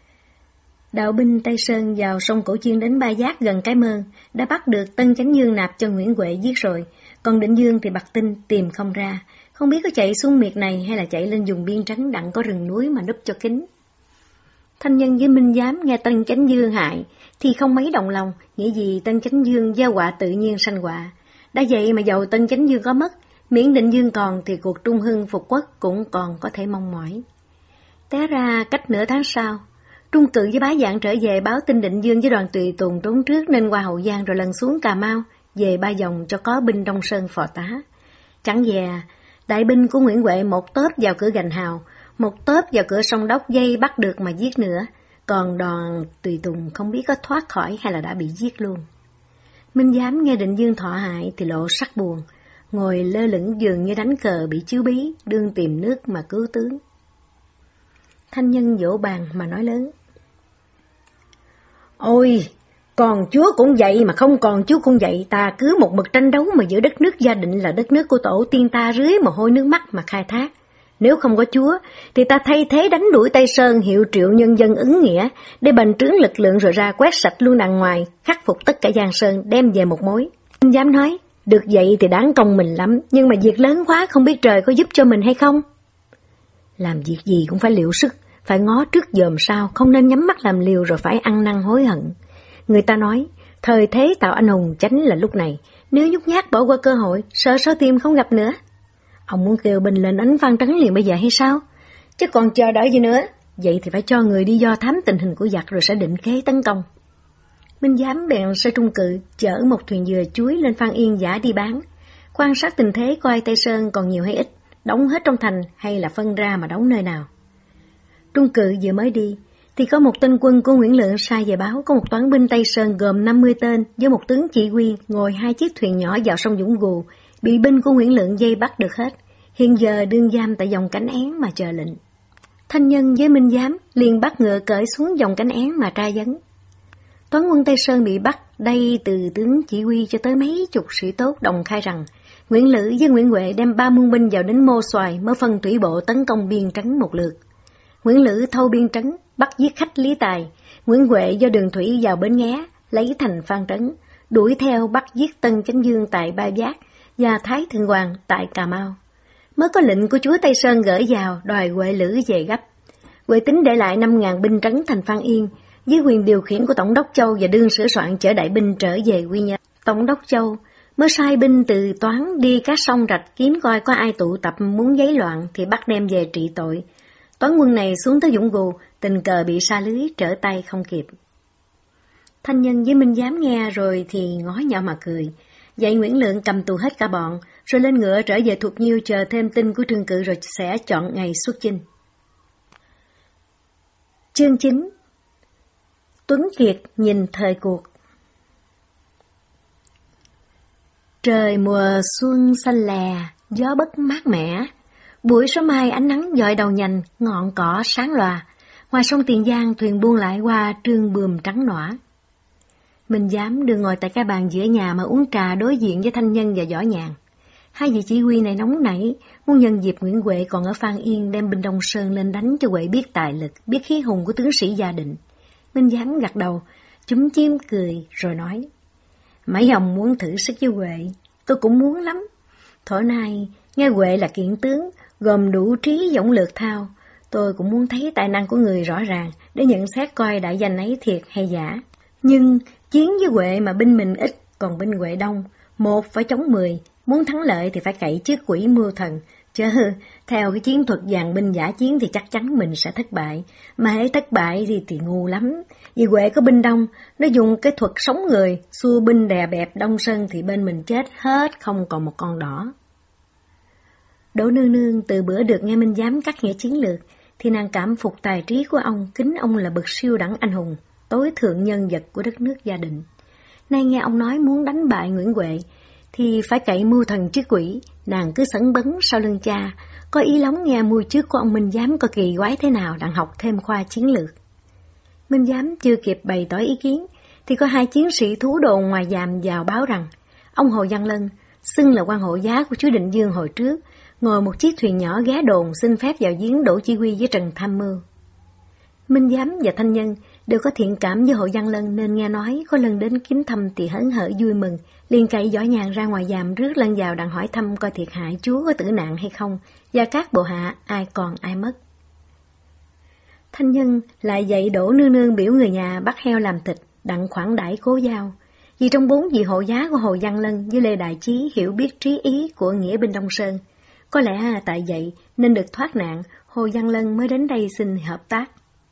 Đạo binh Tây Sơn vào sông Cổ Chiên đến Ba Giác gần Cái Mơn, đã bắt được Tân Chánh Dương nạp cho Nguyễn Huệ giết rồi, còn Định Dương thì bặt tin tìm không ra, không biết có chạy xuống miệt này hay là chạy lên vùng biên trắng đặng có rừng núi mà núp cho kín. Thanh Nhân với Minh Giám nghe Tân Chánh Dương hại thì không mấy đồng lòng, nghĩ gì Tân Chánh Dương gieo họa tự nhiên sanh họa. Đã vậy mà dầu Tân Chánh Dương có mất, miễn Định Dương còn thì cuộc trung hưng phục quốc cũng còn có thể mong mỏi. Té ra cách nửa tháng sau, Trung Cự với Bá Dạng trở về báo tin Định Dương với đoàn tùy tùng trốn trước nên qua Hậu Giang rồi lần xuống Cà Mau, về Ba Dòng cho có binh Đông Sơn phò tá. Chẳng dè, đại binh của Nguyễn Huệ một tớp vào cửa Gành Hào, một tớp vào cửa sông Đốc dây bắt được mà giết nữa, còn đoàn tùy tùng không biết có thoát khỏi hay là đã bị giết luôn. Minh Giám nghe Định Dương thọ hại thì lộ sắc buồn, ngồi lơ lửng dường như đánh cờ bị chiếu bí, đương tìm nước mà cứu tướng. Thanh Nhân vỗ bàn mà nói lớn. Ôi, còn chúa cũng vậy mà không còn chúa cũng vậy, ta cứ một mực tranh đấu mà giữa đất nước gia định là đất nước của tổ tiên ta rưới mồ hôi nước mắt mà khai thác. Nếu không có chúa, thì ta thay thế đánh đuổi Tây Sơn hiệu triệu nhân dân ứng nghĩa, để bành trướng lực lượng rồi ra quét sạch luôn đằng ngoài, khắc phục tất cả Giang Sơn, đem về một mối. Anh dám nói, được vậy thì đáng công mình lắm, nhưng mà việc lớn quá không biết trời có giúp cho mình hay không. Làm việc gì cũng phải liệu sức, phải ngó trước dòm sau, không nên nhắm mắt làm liều rồi phải ăn năn hối hận. Người ta nói, thời thế tạo anh hùng chánh là lúc này, nếu nhút nhát bỏ qua cơ hội, sợ sao tìm không gặp nữa. Ông muốn kêu binh lên đánh Phan Trấn liền bây giờ hay sao? Chứ còn chờ đợi gì nữa? Vậy thì phải cho người đi do thám tình hình của giặc rồi sẽ định kế tấn công. Minh Giám bèn sai Trung Cự chở một thuyền dừa chuối lên Phan Yên giả đi bán, quan sát tình thế coi Tây Sơn còn nhiều hay ít, đóng hết trong thành hay là phân ra mà đóng nơi nào. Trung Cự vừa mới đi, thì có một tên quân của Nguyễn Lượng sai về báo có một toán binh Tây Sơn gồm năm mươi tên với một tướng chỉ huy ngồi hai chiếc thuyền nhỏ vào sông Dũng Gù, bị binh của Nguyễn Lượng dây bắt được hết, hiện giờ đương giam tại dòng Cảnh Án mà chờ lệnh. Thanh Nhân với Minh Giám liền bắt ngựa cởi xuống dòng Cảnh Án mà tra vấn. Toán quân Tây Sơn bị bắt đây từ tướng chỉ huy cho tới mấy chục sĩ tốt đồng khai rằng Nguyễn Lữ với Nguyễn Huệ đem ba muôn binh vào đến Mô Xoài mới phân thủy bộ tấn công biên trấn một lượt. Nguyễn Lữ thâu biên trấn, bắt giết khách Lý Tài, Nguyễn Huệ do đường thủy vào Bến Nghé, lấy thành Phan Trấn, đuổi theo bắt giết Tân Chánh Dương tại Ba Giác và Thái Thượng Hoàng tại Cà Mau. Mới có lệnh của chúa Tây Sơn gửi vào đòi Huệ Lữ về gấp. Huệ tính để lại năm ngàn binh trấn thành Phan Yên, với quyền điều khiển của Tổng đốc Châu và đương sửa soạn chở đại binh trở về Quy Nhơn. Tổng đốc Châu Mới sai binh từ Toán đi các sông rạch kiếm coi có ai tụ tập muốn giấy loạn thì bắt đem về trị tội. Toán quân này xuống tới Dũng Gù, tình cờ bị sa lưới trở tay không kịp. Thanh Nhân với Minh Giám nghe rồi thì ngó nhỏ mà cười. Dạy Nguyễn Lượng cầm tù hết cả bọn, rồi lên ngựa trở về Thuộc Nhiêu chờ thêm tin của Trương Cự rồi sẽ chọn ngày xuất chinh. Chương chín. Tuấn Kiệt nhìn thời cuộc. Trời mùa xuân xanh lè, gió bất mát mẻ. Buổi sớm mai ánh nắng dọi đầu nhành, ngọn cỏ sáng lòa. Ngoài sông Tiền Giang thuyền buông lại qua trương bườm trắng nõa. Minh Giám đưa ngồi tại cái bàn giữa nhà mà uống trà đối diện với Thanh Nhân và Võ Nhàn. Hai vị chỉ huy này nóng nảy, muốn nhân dịp Nguyễn Huệ còn ở Phan Yên đem binh Đông Sơn lên đánh cho Huệ biết tài lực, biết khí hùng của tướng sĩ Gia Định. Minh Giám gật đầu, chúm chím cười rồi nói: Mấy ông muốn thử sức với Huệ, tôi cũng muốn lắm. Thổi nay nghe Huệ là kiện tướng, gồm đủ trí dũng lược thao, tôi cũng muốn thấy tài năng của người rõ ràng để nhận xét coi đại danh ấy thiệt hay giả. Nhưng chiến với Huệ mà binh mình ít, còn binh Huệ đông, một phải chống mười, muốn thắng lợi thì phải cậy trước quỷ mưu thần, chứ theo cái chiến thuật dàn binh giả chiến thì chắc chắn mình sẽ thất bại, mà hễ thất bại thì thì ngu lắm. Vì Huệ có binh đông, nó dùng cái thuật sống người, xua binh đè bẹp Đông Sơn thì bên mình chết hết, không còn một con đỏ. Đỗ Nương Nương từ bữa được nghe Minh Giám cắt nghĩa chiến lược, thì nàng cảm phục tài trí của ông, kính ông là bậc siêu đẳng anh hùng, tối thượng nhân vật của đất nước Gia Định. Nay nghe ông nói muốn đánh bại Nguyễn Huệ, thì phải cậy mưu thần trước quỷ, nàng cứ sẵn bấn sau lưng cha, có ý lóng nghe mưu trước của ông Minh Giám có kỳ quái thế nào, đặng học thêm khoa chiến lược. Minh Giám chưa kịp bày tỏ ý kiến, thì có hai chiến sĩ thú đồn ngoài giàm vào báo rằng, ông Hồ Văn Lân, xưng là quan hộ giá của chúa Định Dương hồi trước, ngồi một chiếc thuyền nhỏ ghé đồn xin phép vào giếng Đỗ Chỉ Huy với Trần Tham Mưu. Minh Giám và Thanh Nhân đều có thiện cảm với Hồ Văn Lân nên nghe nói có Lân đến kiếm thăm thì hớn hở vui mừng, liền cậy Võ Nhàn ra ngoài giàm rước Lân vào đặng hỏi thăm coi thiệt hại chúa có tử nạn hay không, và các bộ hạ ai còn ai mất. Thanh Nhân lại dạy Đỗ Nương Nương biểu người nhà bắt heo làm thịt, đặng khoản đãi Cố Giao. Vì trong bốn vị hộ giá của Hồ Văn Lân với Lê Đại Chí hiểu biết trí ý của nghĩa binh Đông Sơn, có lẽ tại vậy nên được thoát nạn, Hồ Văn Lân mới đến đây xin hợp tác.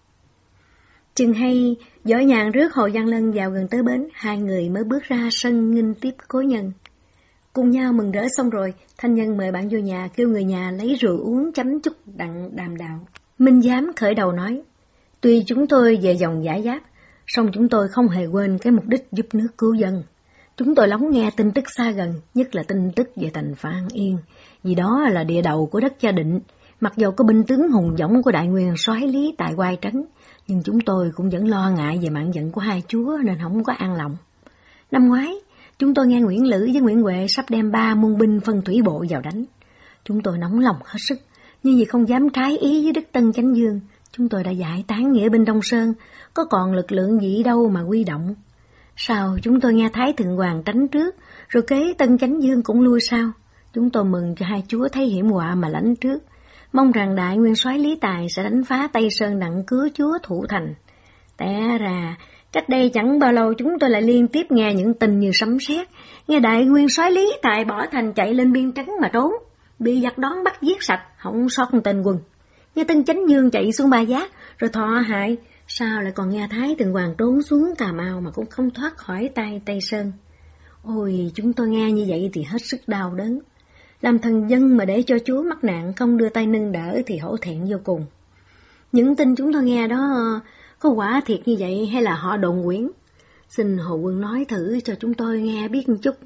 Chừng hay Võ Nhàn rước Hồ Văn Lân vào gần tới bến, hai người mới bước ra sân nghinh tiếp cố nhân. Cùng nhau mừng rỡ xong rồi, Thanh Nhân mời bạn vô nhà, kêu người nhà lấy rượu uống chấm chút đặng đàm đạo. Minh Giám khởi đầu nói: Tuy chúng tôi về dòng giải giáp, song chúng tôi không hề quên cái mục đích giúp nước cứu dân. Chúng tôi lắng nghe tin tức xa gần, nhất là tin tức về thành Phan Yên, vì đó là địa đầu của đất Gia Định. Mặc dù có binh tướng hùng dũng của Đại Nguyên soái Lý tại Oai Trấn, nhưng chúng tôi cũng vẫn lo ngại về mạng giận của hai chúa nên không có an lòng. Năm ngoái, chúng tôi nghe Nguyễn Lữ với Nguyễn Huệ sắp đem ba muôn binh phân thủy bộ vào đánh. Chúng tôi nóng lòng hết sức, nhưng vì không dám trái ý với Đức Tân Chánh Dương, chúng tôi đã giải tán nghĩa binh Đông Sơn, có còn lực lượng gì đâu mà huy động. Sau chúng tôi nghe Thái Thượng Hoàng tránh trước, rồi kế Tân Chánh Dương cũng lui sau. Chúng tôi mừng cho hai chúa thấy hiểm họa mà lãnh trước, mong rằng Đại Nguyên soái Lý Tài sẽ đánh phá Tây Sơn đặng cứu chúa thủ thành. Té ra, cách đây chẳng bao lâu chúng tôi lại liên tiếp nghe những tin như sấm sét, nghe Đại Nguyên soái Lý Tài bỏ thành chạy lên biên trấn mà trốn, bị giặc đón bắt giết sạch, không sót tên quân. Nghe Tân Chánh Dương chạy xuống Ba Giác, rồi thọ hại, sao lại còn nghe Thái Thượng Hoàng trốn xuống Cà Mau mà cũng không thoát khỏi tay Tây Sơn. Ôi, chúng tôi nghe như vậy thì hết sức đau đớn. Làm thần dân mà để cho chúa mắc nạn không đưa tay nâng đỡ thì hổ thẹn vô cùng. Những tin chúng tôi nghe đó có quả thiệt như vậy hay là họ đồn quyển? Xin Hồ Quân nói thử cho chúng tôi nghe biết một chút.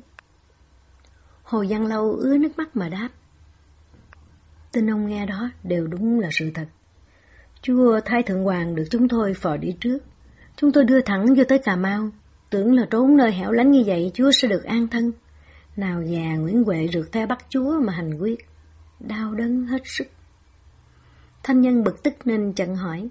Hồ Văn Lâu ứa nước mắt mà đáp: Tin ông nghe đó đều đúng là sự thật. Chúa Thái Thượng Hoàng được chúng tôi phò đi trước. Chúng tôi đưa thẳng vô tới Cà Mau, tưởng là trốn nơi hẻo lánh như vậy chúa sẽ được an thân. Nào già Nguyễn Huệ rượt theo bắt chúa mà hành quyết, đau đớn hết sức. Thanh Nhân bực tức nên chặn hỏi: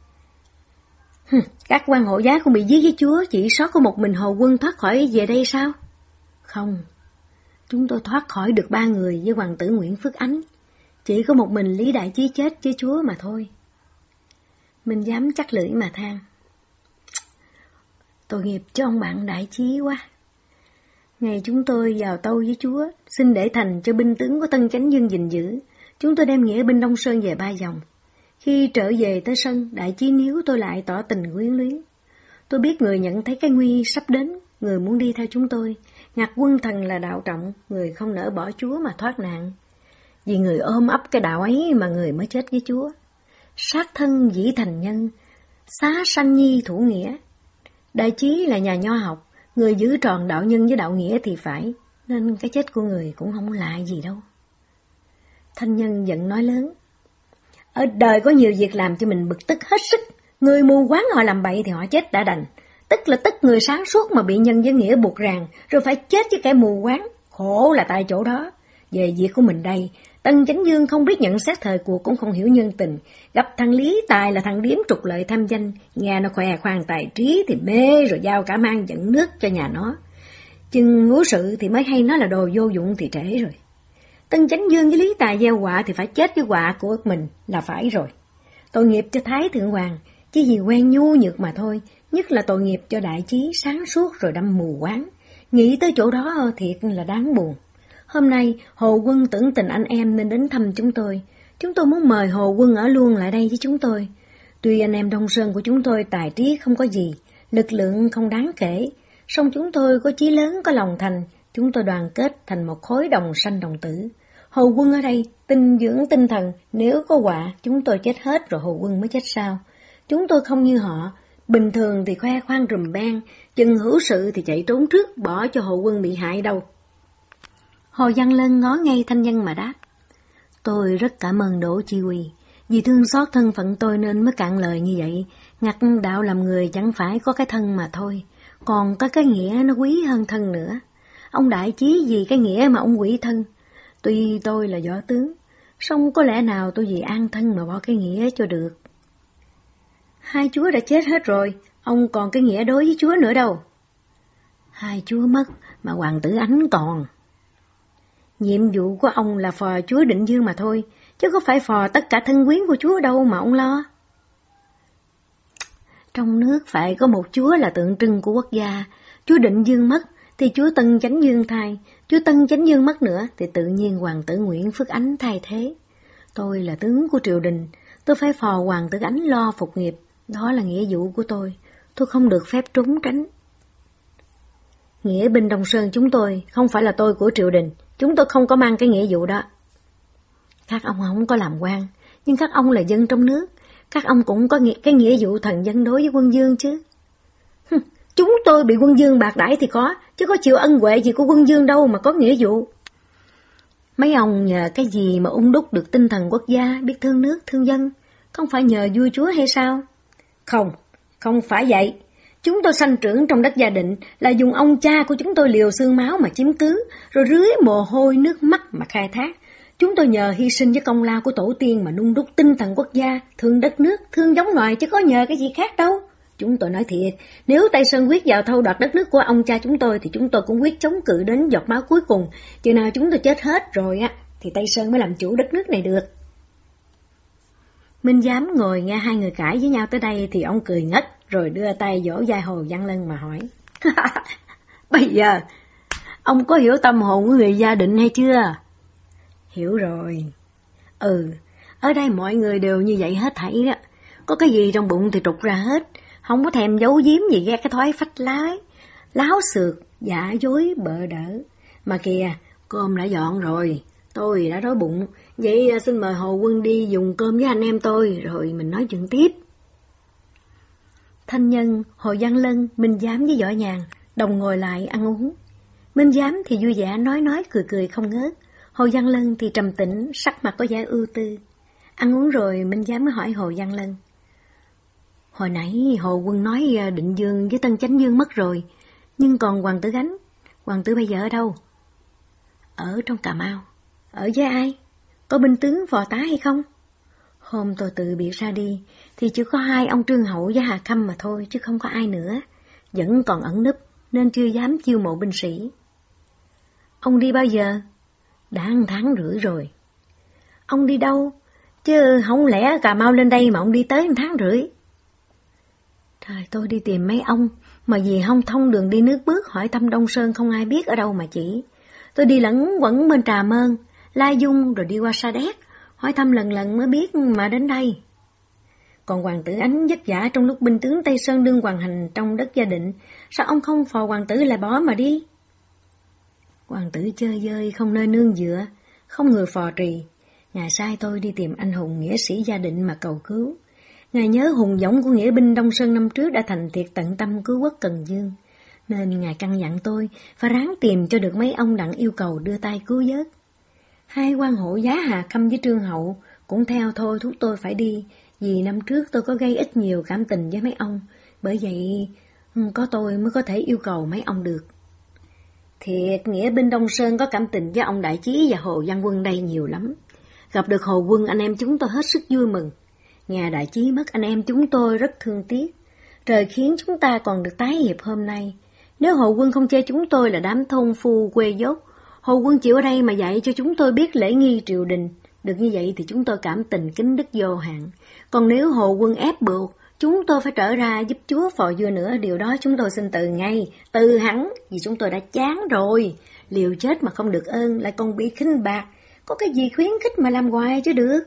Các quan hộ giá không bị giết với chúa, chỉ sót có một mình Hồ Quân thoát khỏi về đây sao? Không, chúng tôi thoát khỏi được ba người với hoàng tử Nguyễn Phước Ánh, chỉ có một mình Lý Đại Chí chết với chúa mà thôi. Mình dám chắc lưỡi mà than: Tội nghiệp cho ông bạn Đại Chí quá. Ngày chúng tôi vào tâu với Chúa, xin để thành cho binh tướng của Tân Chánh Dương gìn giữ. Chúng tôi đem nghĩa binh Đông Sơn về ba dòng. Khi trở về tới sân, đại chí níu tôi lại tỏ tình quyến luyến. Tôi biết người nhận thấy cái nguy sắp đến, người muốn đi theo chúng tôi. Ngặt quân thần là đạo trọng, người không nỡ bỏ Chúa mà thoát nạn. Vì người ôm ấp cái đạo ấy mà người mới chết với Chúa. Sát thân dĩ thành nhân, xá sanh nhi thủ nghĩa. Đại chí là nhà nho học, người giữ tròn đạo nhân với đạo nghĩa thì phải, nên cái chết của người cũng không lạ gì đâu. Thanh nhân giận nói lớn. Ở đời có nhiều việc làm cho mình bực tức hết sức. Người mù quáng họ làm bậy thì họ chết đã đành. Tức là tức người sáng suốt mà bị nhân với nghĩa buộc ràng, rồi phải chết với kẻ mù quáng. Khổ là tại chỗ đó. Về việc của mình đây, Tân Chánh Dương không biết nhận xét thời cuộc, cũng không hiểu nhân tình. Gặp thằng Lý Tài là thằng điếm trục lợi tham danh, nghe nó khoe khoang tài trí thì mê, rồi giao cả mang dẫn nước cho nhà nó. Chừng ngũ sự thì mới hay nó là đồ vô dụng thì trễ rồi. Tân Chánh Dương với Lý Tài gieo họa thì phải chết với họa của mình là phải rồi. Tội nghiệp cho Thái Thượng Hoàng, chỉ vì quen nhu nhược mà thôi, nhất là tội nghiệp cho đại trí sáng suốt rồi đâm mù quáng. Nghĩ tới chỗ đó thiệt là đáng buồn. Hôm nay, Hồ Quân tưởng tình anh em nên đến thăm chúng tôi. Chúng tôi muốn mời Hồ Quân ở luôn lại đây với chúng tôi. Tuy anh em Đông Sơn của chúng tôi tài trí không có gì, lực lượng không đáng kể, song chúng tôi có chí lớn, có lòng thành, chúng tôi đoàn kết thành một khối đồng sanh đồng tử. Hồ Quân ở đây, tinh dưỡng tinh thần, nếu có họa, chúng tôi chết hết rồi Hồ Quân mới chết sao. Chúng tôi không như họ, bình thường thì khoe khoang rùm beng, chừng hữu sự thì chạy trốn trước, bỏ cho Hồ Quân bị hại đâu. Hồ Văn Lân ngó ngay Thanh Nhân mà đáp. Tôi rất cảm ơn Đỗ Chi Huy, vì thương xót thân phận tôi nên mới cạn lời như vậy. Ngặt đạo làm người chẳng phải có cái thân mà thôi, còn có cái nghĩa nó quý hơn thân nữa. Ông đại chí vì cái nghĩa mà ông quỷ thân. Tuy tôi là võ tướng, song có lẽ nào tôi vì an thân mà bỏ cái nghĩa cho được. Hai chúa đã chết hết rồi, ông còn cái nghĩa đối với chúa nữa đâu. Hai chúa mất mà hoàng tử Ánh còn. Nhiệm vụ của ông là phò chúa Định Dương mà thôi, chứ có phải phò tất cả thân quyến của chúa đâu mà ông lo. Trong nước phải có một chúa là tượng trưng của quốc gia, chúa Định Dương mất thì chúa Tân Chánh Dương thay, chúa Tân Chánh Dương mất nữa thì tự nhiên hoàng tử Nguyễn Phước Ánh thay thế. Tôi là tướng của triều đình, tôi phải phò hoàng tử Ánh lo phục nghiệp, đó là nghĩa vụ của tôi, tôi không được phép trốn tránh. Nghĩa binh Đông Sơn chúng tôi không phải là tôi của triều đình, chúng tôi không có mang cái nghĩa vụ đó. Các ông không có làm quan, nhưng các ông là dân trong nước, các ông cũng có nghĩa, cái nghĩa vụ thần dân đối với quân dương chứ. Hừ, chúng tôi bị quân dương bạc đãi thì có, chứ có chịu ân huệ gì của quân dương đâu mà có nghĩa vụ. Mấy ông nhờ cái gì mà ung đúc được tinh thần quốc gia, biết thương nước, thương dân, không phải nhờ vua chúa hay sao? Không, không phải vậy. Chúng tôi sanh trưởng trong đất Gia Định là dùng ông cha của chúng tôi liều xương máu mà chiếm cứ, rồi rưới mồ hôi nước mắt mà khai thác. Chúng tôi nhờ hy sinh với công lao của tổ tiên mà nung đúc tinh thần quốc gia, thương đất nước, thương giống loài, chứ có nhờ cái gì khác đâu. Chúng tôi nói thiệt, nếu Tây Sơn quyết vào thâu đoạt đất nước của ông cha chúng tôi thì chúng tôi cũng quyết chống cự đến giọt máu cuối cùng. Chừng nào chúng tôi chết hết rồi á, thì Tây Sơn mới làm chủ đất nước này được. Minh Giám ngồi nghe hai người cãi với nhau tới đây thì ông cười ngất, rồi đưa tay vỗ vai Hồ Văn Lân mà hỏi. Bây giờ, ông có hiểu tâm hồn của người Gia Định hay chưa? Hiểu rồi. Ừ, ở đây mọi người đều như vậy hết thảy đó. Có cái gì trong bụng thì trục ra hết, không có thèm giấu giếm gì ghét cái thói phách lái, láo xược, giả dối, bợ đỡ. Mà kìa, cơm đã dọn rồi, tôi đã đói bụng, vậy xin mời Hồ Quân đi dùng cơm với anh em tôi, rồi mình nói chuyện tiếp. Thanh Nhân, Hồ Văn Lân, Minh Giám với Võ Nhàn đồng ngồi lại ăn uống. Minh Giám thì vui vẻ nói nói cười cười không ngớt, Hồ Văn Lân thì trầm tĩnh, sắc mặt có vẻ ưu tư. Ăn uống rồi Minh Giám mới hỏi Hồ Văn Lân. Hồi nãy Hồ Quân nói Định Dương với Tân Chánh Dương mất rồi, nhưng còn hoàng tử Ánh, hoàng tử bây giờ ở đâu? Ở trong Cà Mau. Ở với ai? Có binh tướng phò tá hay không? Hôm tôi từ biệt ra đi, thì chỉ có hai ông Trương Hậu với Hà Khâm mà thôi, chứ không có ai nữa. Vẫn còn ẩn núp, nên chưa dám chiêu mộ binh sĩ. Ông đi bao giờ? Đã một tháng rưỡi rồi. Ông đi đâu? Chứ không lẽ Cà Mau lên đây mà ông đi tới một tháng rưỡi? Trời, tôi đi tìm mấy ông, mà vì không thông đường đi nước bước hỏi thăm Đông Sơn không ai biết ở đâu mà chỉ. Tôi đi lẫn quẩn bên Trà Mơn, Lai Dung rồi đi qua Sa Đéc, hỏi thăm lần lần mới biết mà đến đây. Còn hoàng tử Ánh vất vả trong lúc binh tướng Tây Sơn đương hoàng hành trong đất Gia Định, sao ông không phò hoàng tử lại bỏ mà đi? Hoàng tử chơi dơi không nơi nương dựa, không người phò trì. Ngài sai tôi đi tìm anh hùng nghĩa sĩ Gia Định mà cầu cứu. Ngài nhớ hùng dũng của nghĩa binh Đông Sơn năm trước đã thành thiệt tận tâm cứu quốc Cần Dương, nên Ngài căn dặn tôi phải ráng tìm cho được mấy ông đặng yêu cầu đưa tay cứu vớt. Hai quan hộ Giá Hà Khâm với Trương Hậu cũng theo thôi thúc tôi phải đi, vì năm trước tôi có gây ít nhiều cảm tình với mấy ông, bởi vậy có tôi mới có thể yêu cầu mấy ông được. Thiệt, nghĩa binh Đông Sơn có cảm tình với ông Đại Chí và Hồ Văn Quân đây nhiều lắm. Gặp được Hồ Quân anh em chúng tôi hết sức vui mừng. Nhà Đại Chí mất anh em chúng tôi rất thương tiếc. Trời khiến chúng ta còn được tái hiệp hôm nay. Nếu Hồ Quân không chê chúng tôi là đám thôn phu quê dốt, Hồ Quân chịu ở đây mà dạy cho chúng tôi biết lễ nghi triều đình. Được như vậy thì chúng tôi cảm tình kính đức vô hạn. Còn nếu Hồ Quân ép buộc, chúng tôi phải trở ra giúp Chúa phò vua nữa, điều đó chúng tôi xin từ ngay, từ hẳn, vì chúng tôi đã chán rồi. Liều chết mà không được ơn, lại còn bị khinh bạc, có cái gì khuyến khích mà làm hoài chứ được.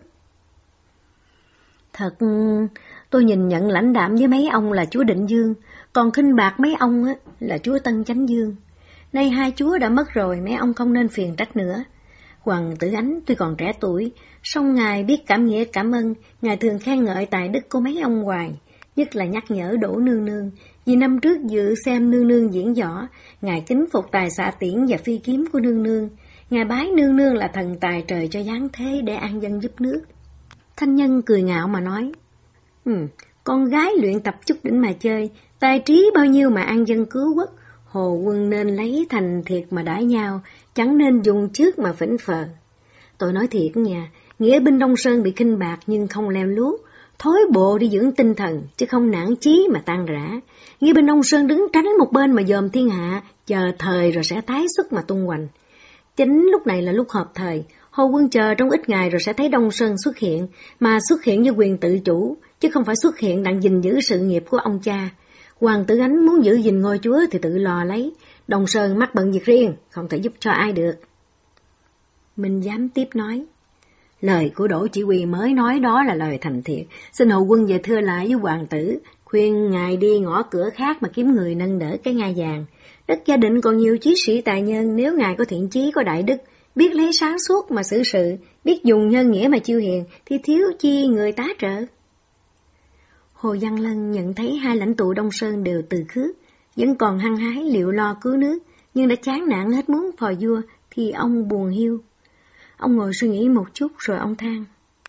Thật, tôi nhìn nhận lãnh đạm với mấy ông là chúa Định Dương, còn khinh bạc mấy ông á là chúa Tân Chánh Dương. Nay hai chúa đã mất rồi, mấy ông không nên phiền trách nữa. Hoàng tử Ánh tuy còn trẻ tuổi, song Ngài biết cảm nghĩa cảm ơn, Ngài thường khen ngợi tài đức của mấy ông hoài, nhất là nhắc nhở Đỗ Nương Nương, vì năm trước dự xem Nương Nương diễn võ, Ngài kính phục tài xạ tiễn và phi kiếm của Nương Nương, Ngài bái Nương Nương là thần tài trời cho giáng thế để an dân giúp nước. Thanh Nhân cười ngạo mà nói, ừ, con gái luyện tập chút đỉnh mà chơi, tài trí bao nhiêu mà an dân cứu quốc, Hồ Quân nên lấy thành thiệt mà đãi nhau, chẳng nên dùng trước mà phỉnh phờ. Tôi nói thiệt nha, nghĩa binh Đông Sơn bị khinh bạc nhưng không lem luốc, thối bộ đi dưỡng tinh thần, chứ không nản chí mà tan rã. Nghĩa binh Đông Sơn đứng tránh một bên mà dòm thiên hạ, chờ thời rồi sẽ tái xuất mà tung hoành. Chính lúc này là lúc hợp thời, Hồ Quân chờ trong ít ngày rồi sẽ thấy Đông Sơn xuất hiện, mà xuất hiện với quyền tự chủ, chứ không phải xuất hiện đặng gìn giữ sự nghiệp của ông cha. Hoàng tử Ánh muốn giữ gìn ngôi chúa thì tự lo lấy, Đông Sơn mắc bận việc riêng, không thể giúp cho ai được. Minh Giám tiếp nói, lời của Đỗ chỉ huy mới nói đó là lời thành thiệt, xin Hồ Quân về thưa lại với hoàng tử, khuyên ngài đi ngõ cửa khác mà kiếm người nâng đỡ cái ngai vàng. Đất Gia Định còn nhiều chí sĩ tài nhân, nếu ngài có thiện chí có đại đức, biết lấy sáng suốt mà xử sự, biết dùng nhân nghĩa mà chiêu hiền, thì thiếu chi người tá trợ. Hồ Văn Lân nhận thấy hai lãnh tụ Đông Sơn đều từ khước, vẫn còn hăng hái liệu lo cứu nước, nhưng đã chán nản hết muốn phò vua, thì ông buồn hiu. Ông ngồi suy nghĩ một chút rồi ông than.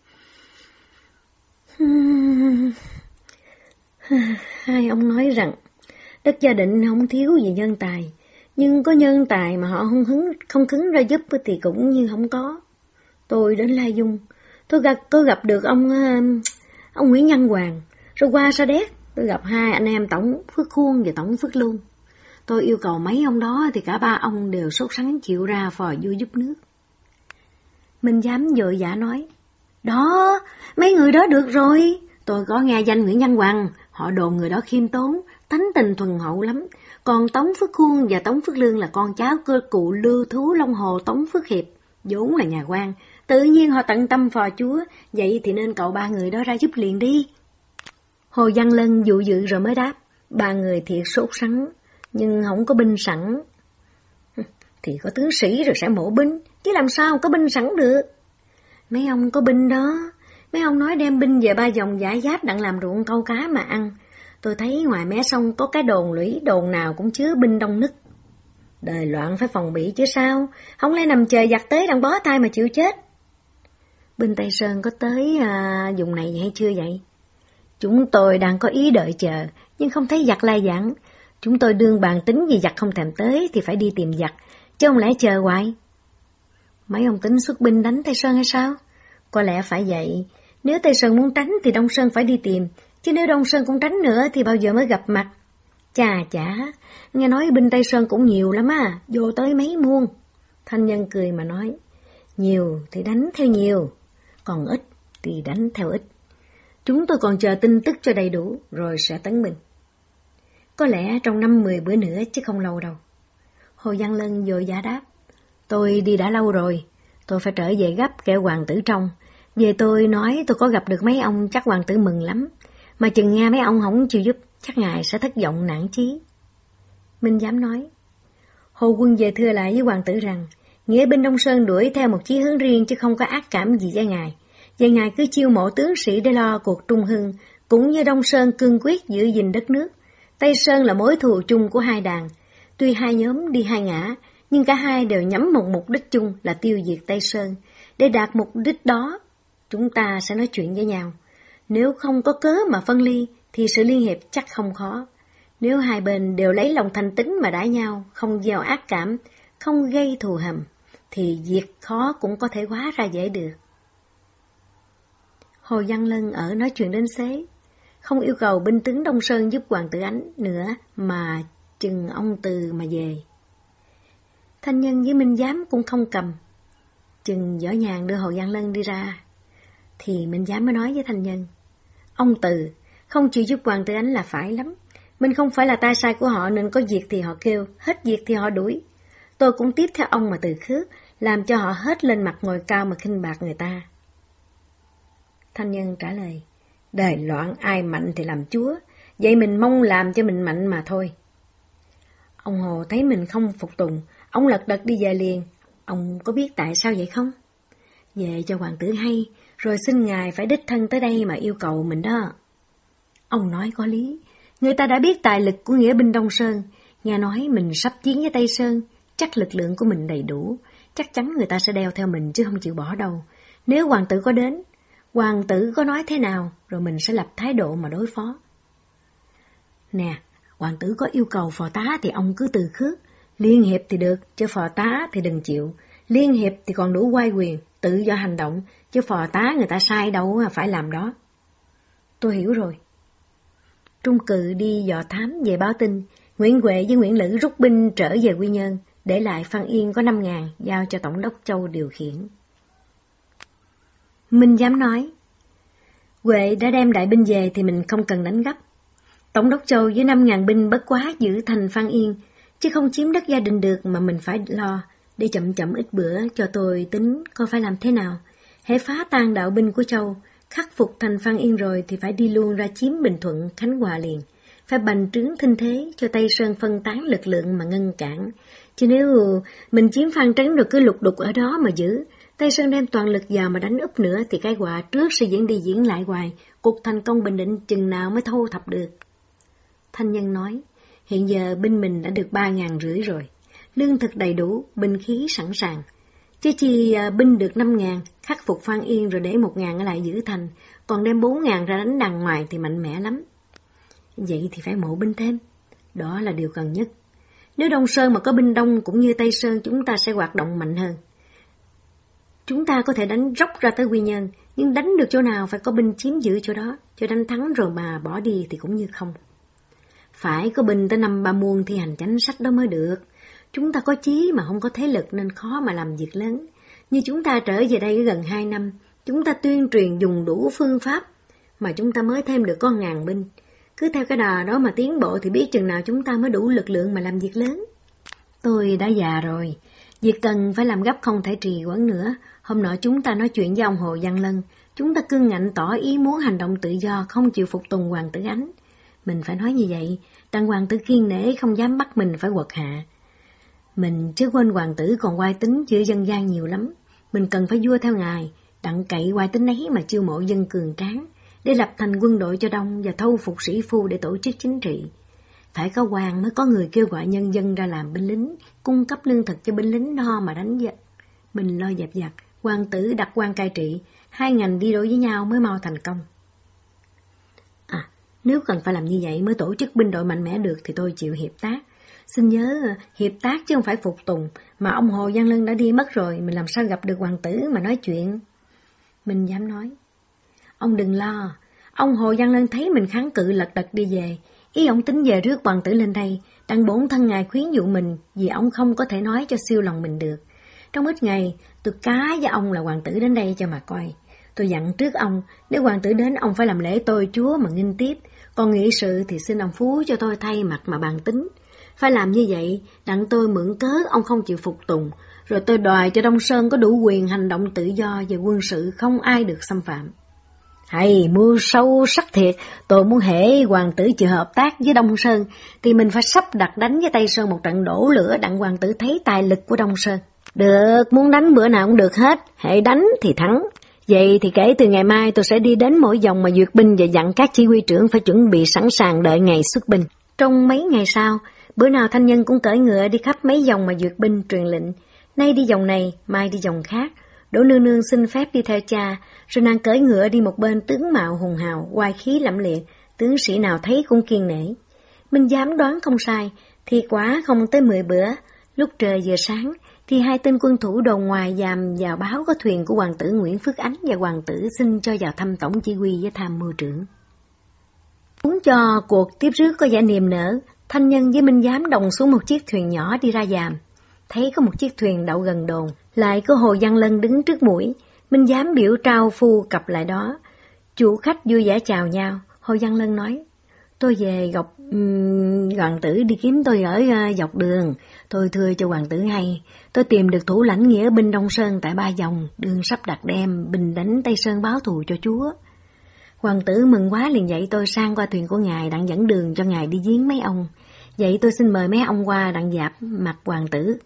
Hai ông nói rằng, đất Gia Định không thiếu gì nhân tài, nhưng có nhân tài mà họ không hứng, không cứng ra giúp thì cũng như không có. Tôi đến Lai Dung, tôi gặp, có gặp được ông ông Nguyễn Nhân Hoàng, rồi qua Sa Đéc, tôi gặp hai anh em Tổng Phước Khuôn và Tổng Phước Luân. Tôi yêu cầu mấy ông đó thì cả ba ông đều sốt sắng chịu ra phò vua giúp nước. Minh Giám vội vã nói, đó, mấy người đó được rồi, tôi có nghe danh Nguyễn Nhân Hoàng, họ đồn người đó khiêm tốn, tánh tình thuần hậu lắm. Còn Tống Phước Khuôn và Tống Phước Lương là con cháu cơ cụ lưu thú Long Hồ Tống Phước Hiệp, vốn là nhà quan, tự nhiên họ tận tâm phò chúa, vậy thì nên cậu ba người đó ra giúp liền đi. Hồ Văn Lân dụ dự rồi mới đáp, ba người thiệt sốt sắng, nhưng không có binh sẵn. Thì có tướng sĩ rồi sẽ mổ binh, chứ làm sao có binh sẵn được. Mấy ông có binh đó, mấy ông nói đem binh về ba dòng giải giáp đặng làm ruộng câu cá mà ăn. Tôi thấy ngoài mé sông có cái đồn lũy, đồn nào cũng chứa binh đông nức. Đời loạn phải phòng bị chứ sao, không lẽ nằm chờ giặc tới đặng bó tay mà chịu chết. Binh Tây Sơn có tới à, vùng này hay chưa vậy? Chúng tôi đang có ý đợi chờ, nhưng không thấy giặc lai vãng. Chúng tôi đương bàn tính vì giặc không thèm tới thì phải đi tìm giặc, chứ không lẽ chờ hoài. Mấy ông tính xuất binh đánh Tây Sơn hay sao? Có lẽ phải vậy, nếu Tây Sơn muốn tránh thì Đông Sơn phải đi tìm, chứ nếu Đông Sơn cũng tránh nữa thì bao giờ mới gặp mặt. Chà chả, nghe nói binh Tây Sơn cũng nhiều lắm à, vô tới mấy muôn. Thanh Nhân cười mà nói, nhiều thì đánh theo nhiều, còn ít thì đánh theo ít. Chúng tôi còn chờ tin tức cho đầy đủ, rồi sẽ tấn binh. Có lẽ trong năm mười bữa nữa chứ không lâu đâu. Hồ Văn Lân vội vã đáp. Tôi đi đã lâu rồi, tôi phải trở về gấp kẻo hoàng tử trong. Về tôi nói tôi có gặp được mấy ông chắc hoàng tử mừng lắm. Mà chừng nghe mấy ông không chịu giúp, chắc ngài sẽ thất vọng nản chí. Minh Giám nói. Hồ Quân về thưa lại với hoàng tử rằng, nghĩa binh Đông Sơn đuổi theo một chí hướng riêng chứ không có ác cảm gì với ngài. Và ngài cứ chiêu mộ tướng sĩ để lo cuộc trung hưng, cũng như Đông Sơn cương quyết giữ gìn đất nước. Tây Sơn là mối thù chung của hai đàn. Tuy hai nhóm đi hai ngã, nhưng cả hai đều nhắm một mục đích chung là tiêu diệt Tây Sơn. Để đạt mục đích đó, chúng ta sẽ nói chuyện với nhau. Nếu không có cớ mà phân ly, thì sự liên hiệp chắc không khó. Nếu hai bên đều lấy lòng thành tín mà đãi nhau, không gieo ác cảm, không gây thù hằn, thì việc khó cũng có thể hóa ra dễ được. Hồ Văn Lân ở nói chuyện đến xế, không yêu cầu binh tướng Đông Sơn giúp hoàng tử Ánh nữa, mà chừng ông Từ mà về. Thanh Nhân với Minh Giám cũng không cầm. Chừng Võ Nhàn đưa Hồ Văn Lân đi ra, thì Minh Giám mới nói với Thanh Nhân. Ông Từ, không chịu giúp hoàng tử Ánh là phải lắm. Mình không phải là tay sai của họ nên có việc thì họ kêu, hết việc thì họ đuổi. Tôi cũng tiếp theo ông mà từ khước, làm cho họ hết lên mặt ngồi cao mà khinh bạc người ta. Thanh Nhân trả lời, đời loạn ai mạnh thì làm chúa, vậy mình mong làm cho mình mạnh mà thôi. Ông Hồ thấy mình không phục tùng, ông lật đật đi về liền. Ông có biết tại sao vậy không? Về cho hoàng tử hay, rồi xin ngài phải đích thân tới đây mà yêu cầu mình đó. Ông nói có lý, người ta đã biết tài lực của nghĩa binh Đông Sơn, nghe nói mình sắp chiến với Tây Sơn, chắc lực lượng của mình đầy đủ, chắc chắn người ta sẽ đeo theo mình chứ không chịu bỏ đâu. Nếu hoàng tử có đến, hoàng tử có nói thế nào, rồi mình sẽ lập thái độ mà đối phó. Nè, hoàng tử có yêu cầu phò tá thì ông cứ từ khước, liên hiệp thì được, chứ phò tá thì đừng chịu. Liên hiệp thì còn đủ oai quyền, tự do hành động, chứ phò tá người ta sai đâu phải làm đó. Tôi hiểu rồi. Trung Cự đi dò thám về báo tin, Nguyễn Huệ với Nguyễn Lữ rút binh trở về Quy Nhơn, để lại Phan Yên có năm ngàn, giao cho Tổng đốc Châu điều khiển. Minh Giám nói, Huệ đã đem đại binh về thì mình không cần đánh gấp. Tổng đốc Châu với năm ngàn binh bất quá giữ thành Phan Yên, chứ không chiếm đất gia đình được mà mình phải lo, để chậm chậm ít bữa cho tôi tính coi phải làm thế nào. Hễ phá tan đạo binh của Châu, khắc phục thành Phan Yên rồi thì phải đi luôn ra chiếm Bình Thuận, Khánh Hòa liền. Phải bành trướng thinh thế cho Tây Sơn phân tán lực lượng mà ngăn cản. Chứ nếu mình chiếm Phan Trấn rồi cứ lục đục ở đó mà giữ, Tây Sơn đem toàn lực vào mà đánh úp nữa thì cái họa trước sẽ diễn đi diễn lại hoài, cuộc thành công Bình Định chừng nào mới thu thập được. Thanh Nhân nói, hiện giờ binh mình đã được ba ngàn rưỡi rồi, lương thực đầy đủ, binh khí sẵn sàng. Chứ chi binh được năm ngàn, khắc phục Phan Yên rồi để một ngàn ở lại giữ thành, còn đem bốn ngàn ra đánh đằng ngoài thì mạnh mẽ lắm. Vậy thì phải mộ binh thêm, đó là điều cần nhất. Nếu Đông Sơn mà có binh đông cũng như Tây Sơn, chúng ta sẽ hoạt động mạnh hơn. Chúng ta có thể đánh róc ra tới Quy Nhơn, nhưng đánh được chỗ nào phải có binh chiếm giữ chỗ đó, cho đánh thắng rồi mà bỏ đi thì cũng như không. Phải có binh tới năm ba muôn thi hành chánh sách đó mới được. Chúng ta có chí mà không có thế lực nên khó mà làm việc lớn. Như chúng ta trở về đây gần hai năm, chúng ta tuyên truyền dùng đủ phương pháp, mà chúng ta mới thêm được có ngàn binh. Cứ theo cái đà đó mà tiến bộ thì biết chừng nào chúng ta mới đủ lực lượng mà làm việc lớn. Tôi đã già rồi, việc cần phải làm gấp không thể trì hoãn nữa. Hôm nọ chúng ta nói chuyện với ông Hồ Văn Lân, chúng ta cương ngạnh tỏ ý muốn hành động tự do, không chịu phục tùng hoàng tử Ánh. Mình phải nói như vậy, đặng hoàng tử kiên nể không dám bắt mình phải quật hạ. Mình chứ quên hoàng tử còn oai tính giữa dân gian nhiều lắm. Mình cần phải vua theo ngài, đặng cậy oai tính ấy mà chiêu mộ dân cường tráng, để lập thành quân đội cho đông và thâu phục sĩ phu để tổ chức chính trị. Phải có quan mới có người kêu gọi nhân dân ra làm binh lính, cung cấp lương thực cho binh lính no mà đánh giặc. Mình lo dẹp giặc, hoàng tử đặt quan cai trị, hai ngành đi đôi với nhau mới mau thành công. À, nếu cần phải làm như vậy mới tổ chức binh đội mạnh mẽ được thì tôi chịu hiệp tác. Xin nhớ, hiệp tác chứ không phải phục tùng, mà ông Hồ Văn Lân đã đi mất rồi, mình làm sao gặp được hoàng tử mà nói chuyện. Mình dám nói. Ông đừng lo, ông Hồ Văn Lân thấy mình kháng cự lật đật đi về, ý ông tính về rước hoàng tử lên đây, đặng bổn thân ngài khuyến dụ mình, vì ông không có thể nói cho siêu lòng mình được. Trong ít ngày, tôi cá với ông là hoàng tử đến đây cho mà coi. Tôi dặn trước ông, nếu hoàng tử đến ông phải làm lễ tôi chúa mà nghinh tiếp, Còn nghị sự thì xin ông Phú cho tôi thay mặt mà bàn tính. Phải làm như vậy, đặng tôi mượn cớ ông không chịu phục tùng, rồi tôi đòi cho Đông Sơn có đủ quyền hành động tự do và quân sự không ai được xâm phạm. Hay mưu sâu sắc thiệt, tôi muốn hễ hoàng tử chịu hợp tác với Đông Sơn, thì mình phải sắp đặt đánh với Tây Sơn một trận đổ lửa đặng hoàng tử thấy tài lực của Đông Sơn. Được, muốn đánh bữa nào cũng được hết, hễ đánh thì thắng. Vậy thì kể từ ngày mai tôi sẽ đi đến mỗi dòng mà duyệt binh và dặn các chỉ huy trưởng phải chuẩn bị sẵn sàng đợi ngày xuất binh. Trong mấy ngày sau, bữa nào Thanh Nhân cũng cởi ngựa đi khắp mấy dòng mà duyệt binh truyền lệnh. Nay đi dòng này, mai đi dòng khác. Đỗ nương nương xin phép đi theo cha, rồi nàng cởi ngựa đi một bên, tướng mạo hùng hào, oai khí lẫm liệt, tướng sĩ nào thấy cũng kiêng nể. Minh Giám đoán không sai, thì quả không tới mười bữa, lúc trời vừa sáng, thì hai tên quân thủ đồn ngoài dàm vào báo có thuyền của hoàng tử Nguyễn Phước Ánh và hoàng tử xin cho vào thăm tổng chỉ huy với tham mưu trưởng. Muốn cho cuộc tiếp rước có vẻ niềm nở, Thanh Nhân với Minh Giám đồng xuống một chiếc thuyền nhỏ đi ra dàm. Thấy có một chiếc thuyền đậu gần đồn, lại có Hồ Văn Lân đứng trước mũi. Minh Giám biểu trao phu cặp lại đó. Chủ khách vui vẻ chào nhau. Hồ Văn Lân nói, tôi về gặp um, hoàng tử đi kiếm tôi ở uh, dọc đường. Tôi thưa cho hoàng tử hay, tôi tìm được thủ lãnh nghĩa binh Đông Sơn tại Ba Dòng, đường sắp đặt đem binh đánh Tây Sơn báo thù cho chúa. Hoàng tử mừng quá liền dạy tôi sang qua thuyền của ngài đặng dẫn đường cho ngài đi giếng mấy ông. Vậy tôi xin mời mấy ông qua đặng dạp mặt hoàng tử.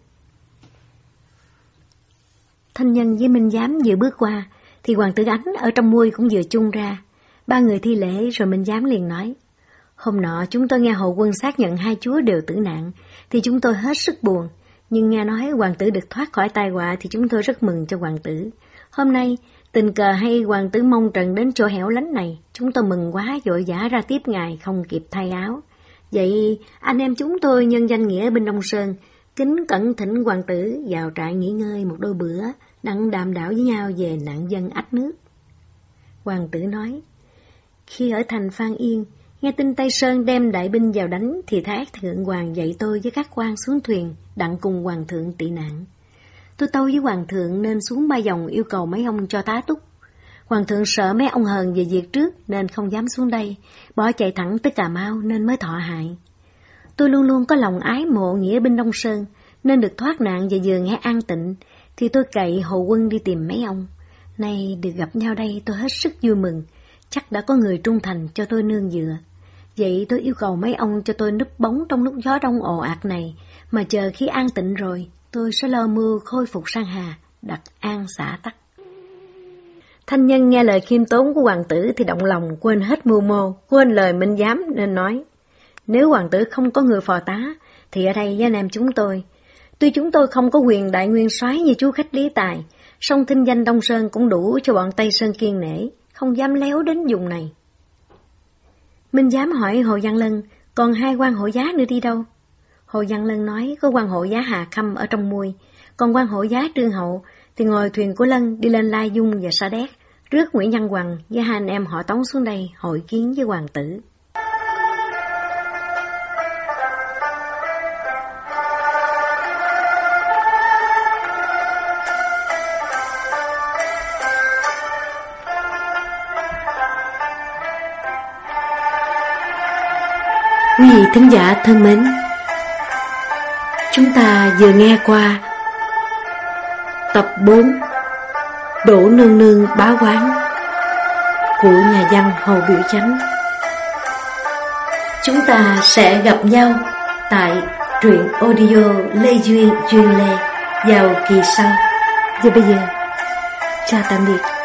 Thanh Nhân với Minh Giám vừa bước qua, thì hoàng tử Ánh ở trong mui cũng vừa chung ra. Ba người thi lễ rồi Minh Giám liền nói, hôm nọ chúng tôi nghe hầu quân xác nhận hai chúa đều tử nạn, thì chúng tôi hết sức buồn. Nhưng nghe nói hoàng tử được thoát khỏi tai họa thì chúng tôi rất mừng cho hoàng tử. Hôm nay, tình cờ hay hoàng tử mong trần đến chỗ hẻo lánh này, chúng tôi mừng quá vội vã ra tiếp ngài không kịp thay áo. Vậy anh em chúng tôi nhân danh nghĩa binh Đông Sơn, kính cẩn thỉnh hoàng tử vào trại nghỉ ngơi một đôi bữa, đặng đàm đạo với nhau về nạn dân ách nước. Hoàng tử nói, khi ở thành Phan Yên, nghe tin Tây Sơn đem đại binh vào đánh, thì Thái Thượng Hoàng dạy tôi với các quan xuống thuyền, đặng cùng hoàng thượng tị nạn. Tôi tâu với hoàng thượng nên xuống Ba Dòng yêu cầu mấy ông cho tá túc. Hoàng thượng sợ mấy ông hờn về việc trước nên không dám xuống đây, bỏ chạy thẳng tới Cà Mau nên mới thọ hại. Tôi luôn luôn có lòng ái mộ nghĩa binh Đông Sơn, nên được thoát nạn và vừa nghe an tịnh, thì tôi cậy Hồ Quân đi tìm mấy ông. Nay được gặp nhau đây tôi hết sức vui mừng, chắc đã có người trung thành cho tôi nương dựa. Vậy tôi yêu cầu mấy ông cho tôi núp bóng trong lúc gió đông ồ ạt này, mà chờ khi an tịnh rồi, tôi sẽ lo mưu khôi phục Sang Hà, đặt an xã tắc. Thanh Nhân nghe lời khiêm tốn của hoàng tử thì động lòng, quên hết mưu mô, quên lời Minh Giám nên nói, nếu hoàng tử không có người phò tá, thì ở đây với anh em chúng tôi. Tuy chúng tôi không có quyền đại nguyên soái như chú khách Lý Tài, song thinh danh Đông Sơn cũng đủ cho bọn Tây Sơn kiêng nể, không dám léo đến vùng này. Minh Giám hỏi Hồ Văn Lân, còn hai quan hộ giá nữa đi đâu? Hồ Văn Lân nói có quan hộ giá Hà Khâm ở trong mui, còn quan hộ giá Trương Hậu thì ngồi thuyền của Lân đi lên Lai Dung và Sa Đéc, rước Nguyễn Văn Hoằng với hai anh em họ Tống xuống đây hội kiến với hoàng tử. Quý vị thính giả thân mến, chúng ta vừa nghe qua tập bốn Đỗ Nương Nương Bá Quán của nhà văn Hồ Biểu Chánh. Chúng ta sẽ gặp nhau tại truyện audio Lê Duyên Duyên Lê vào kỳ sau. Và bây giờ, chào tạm biệt.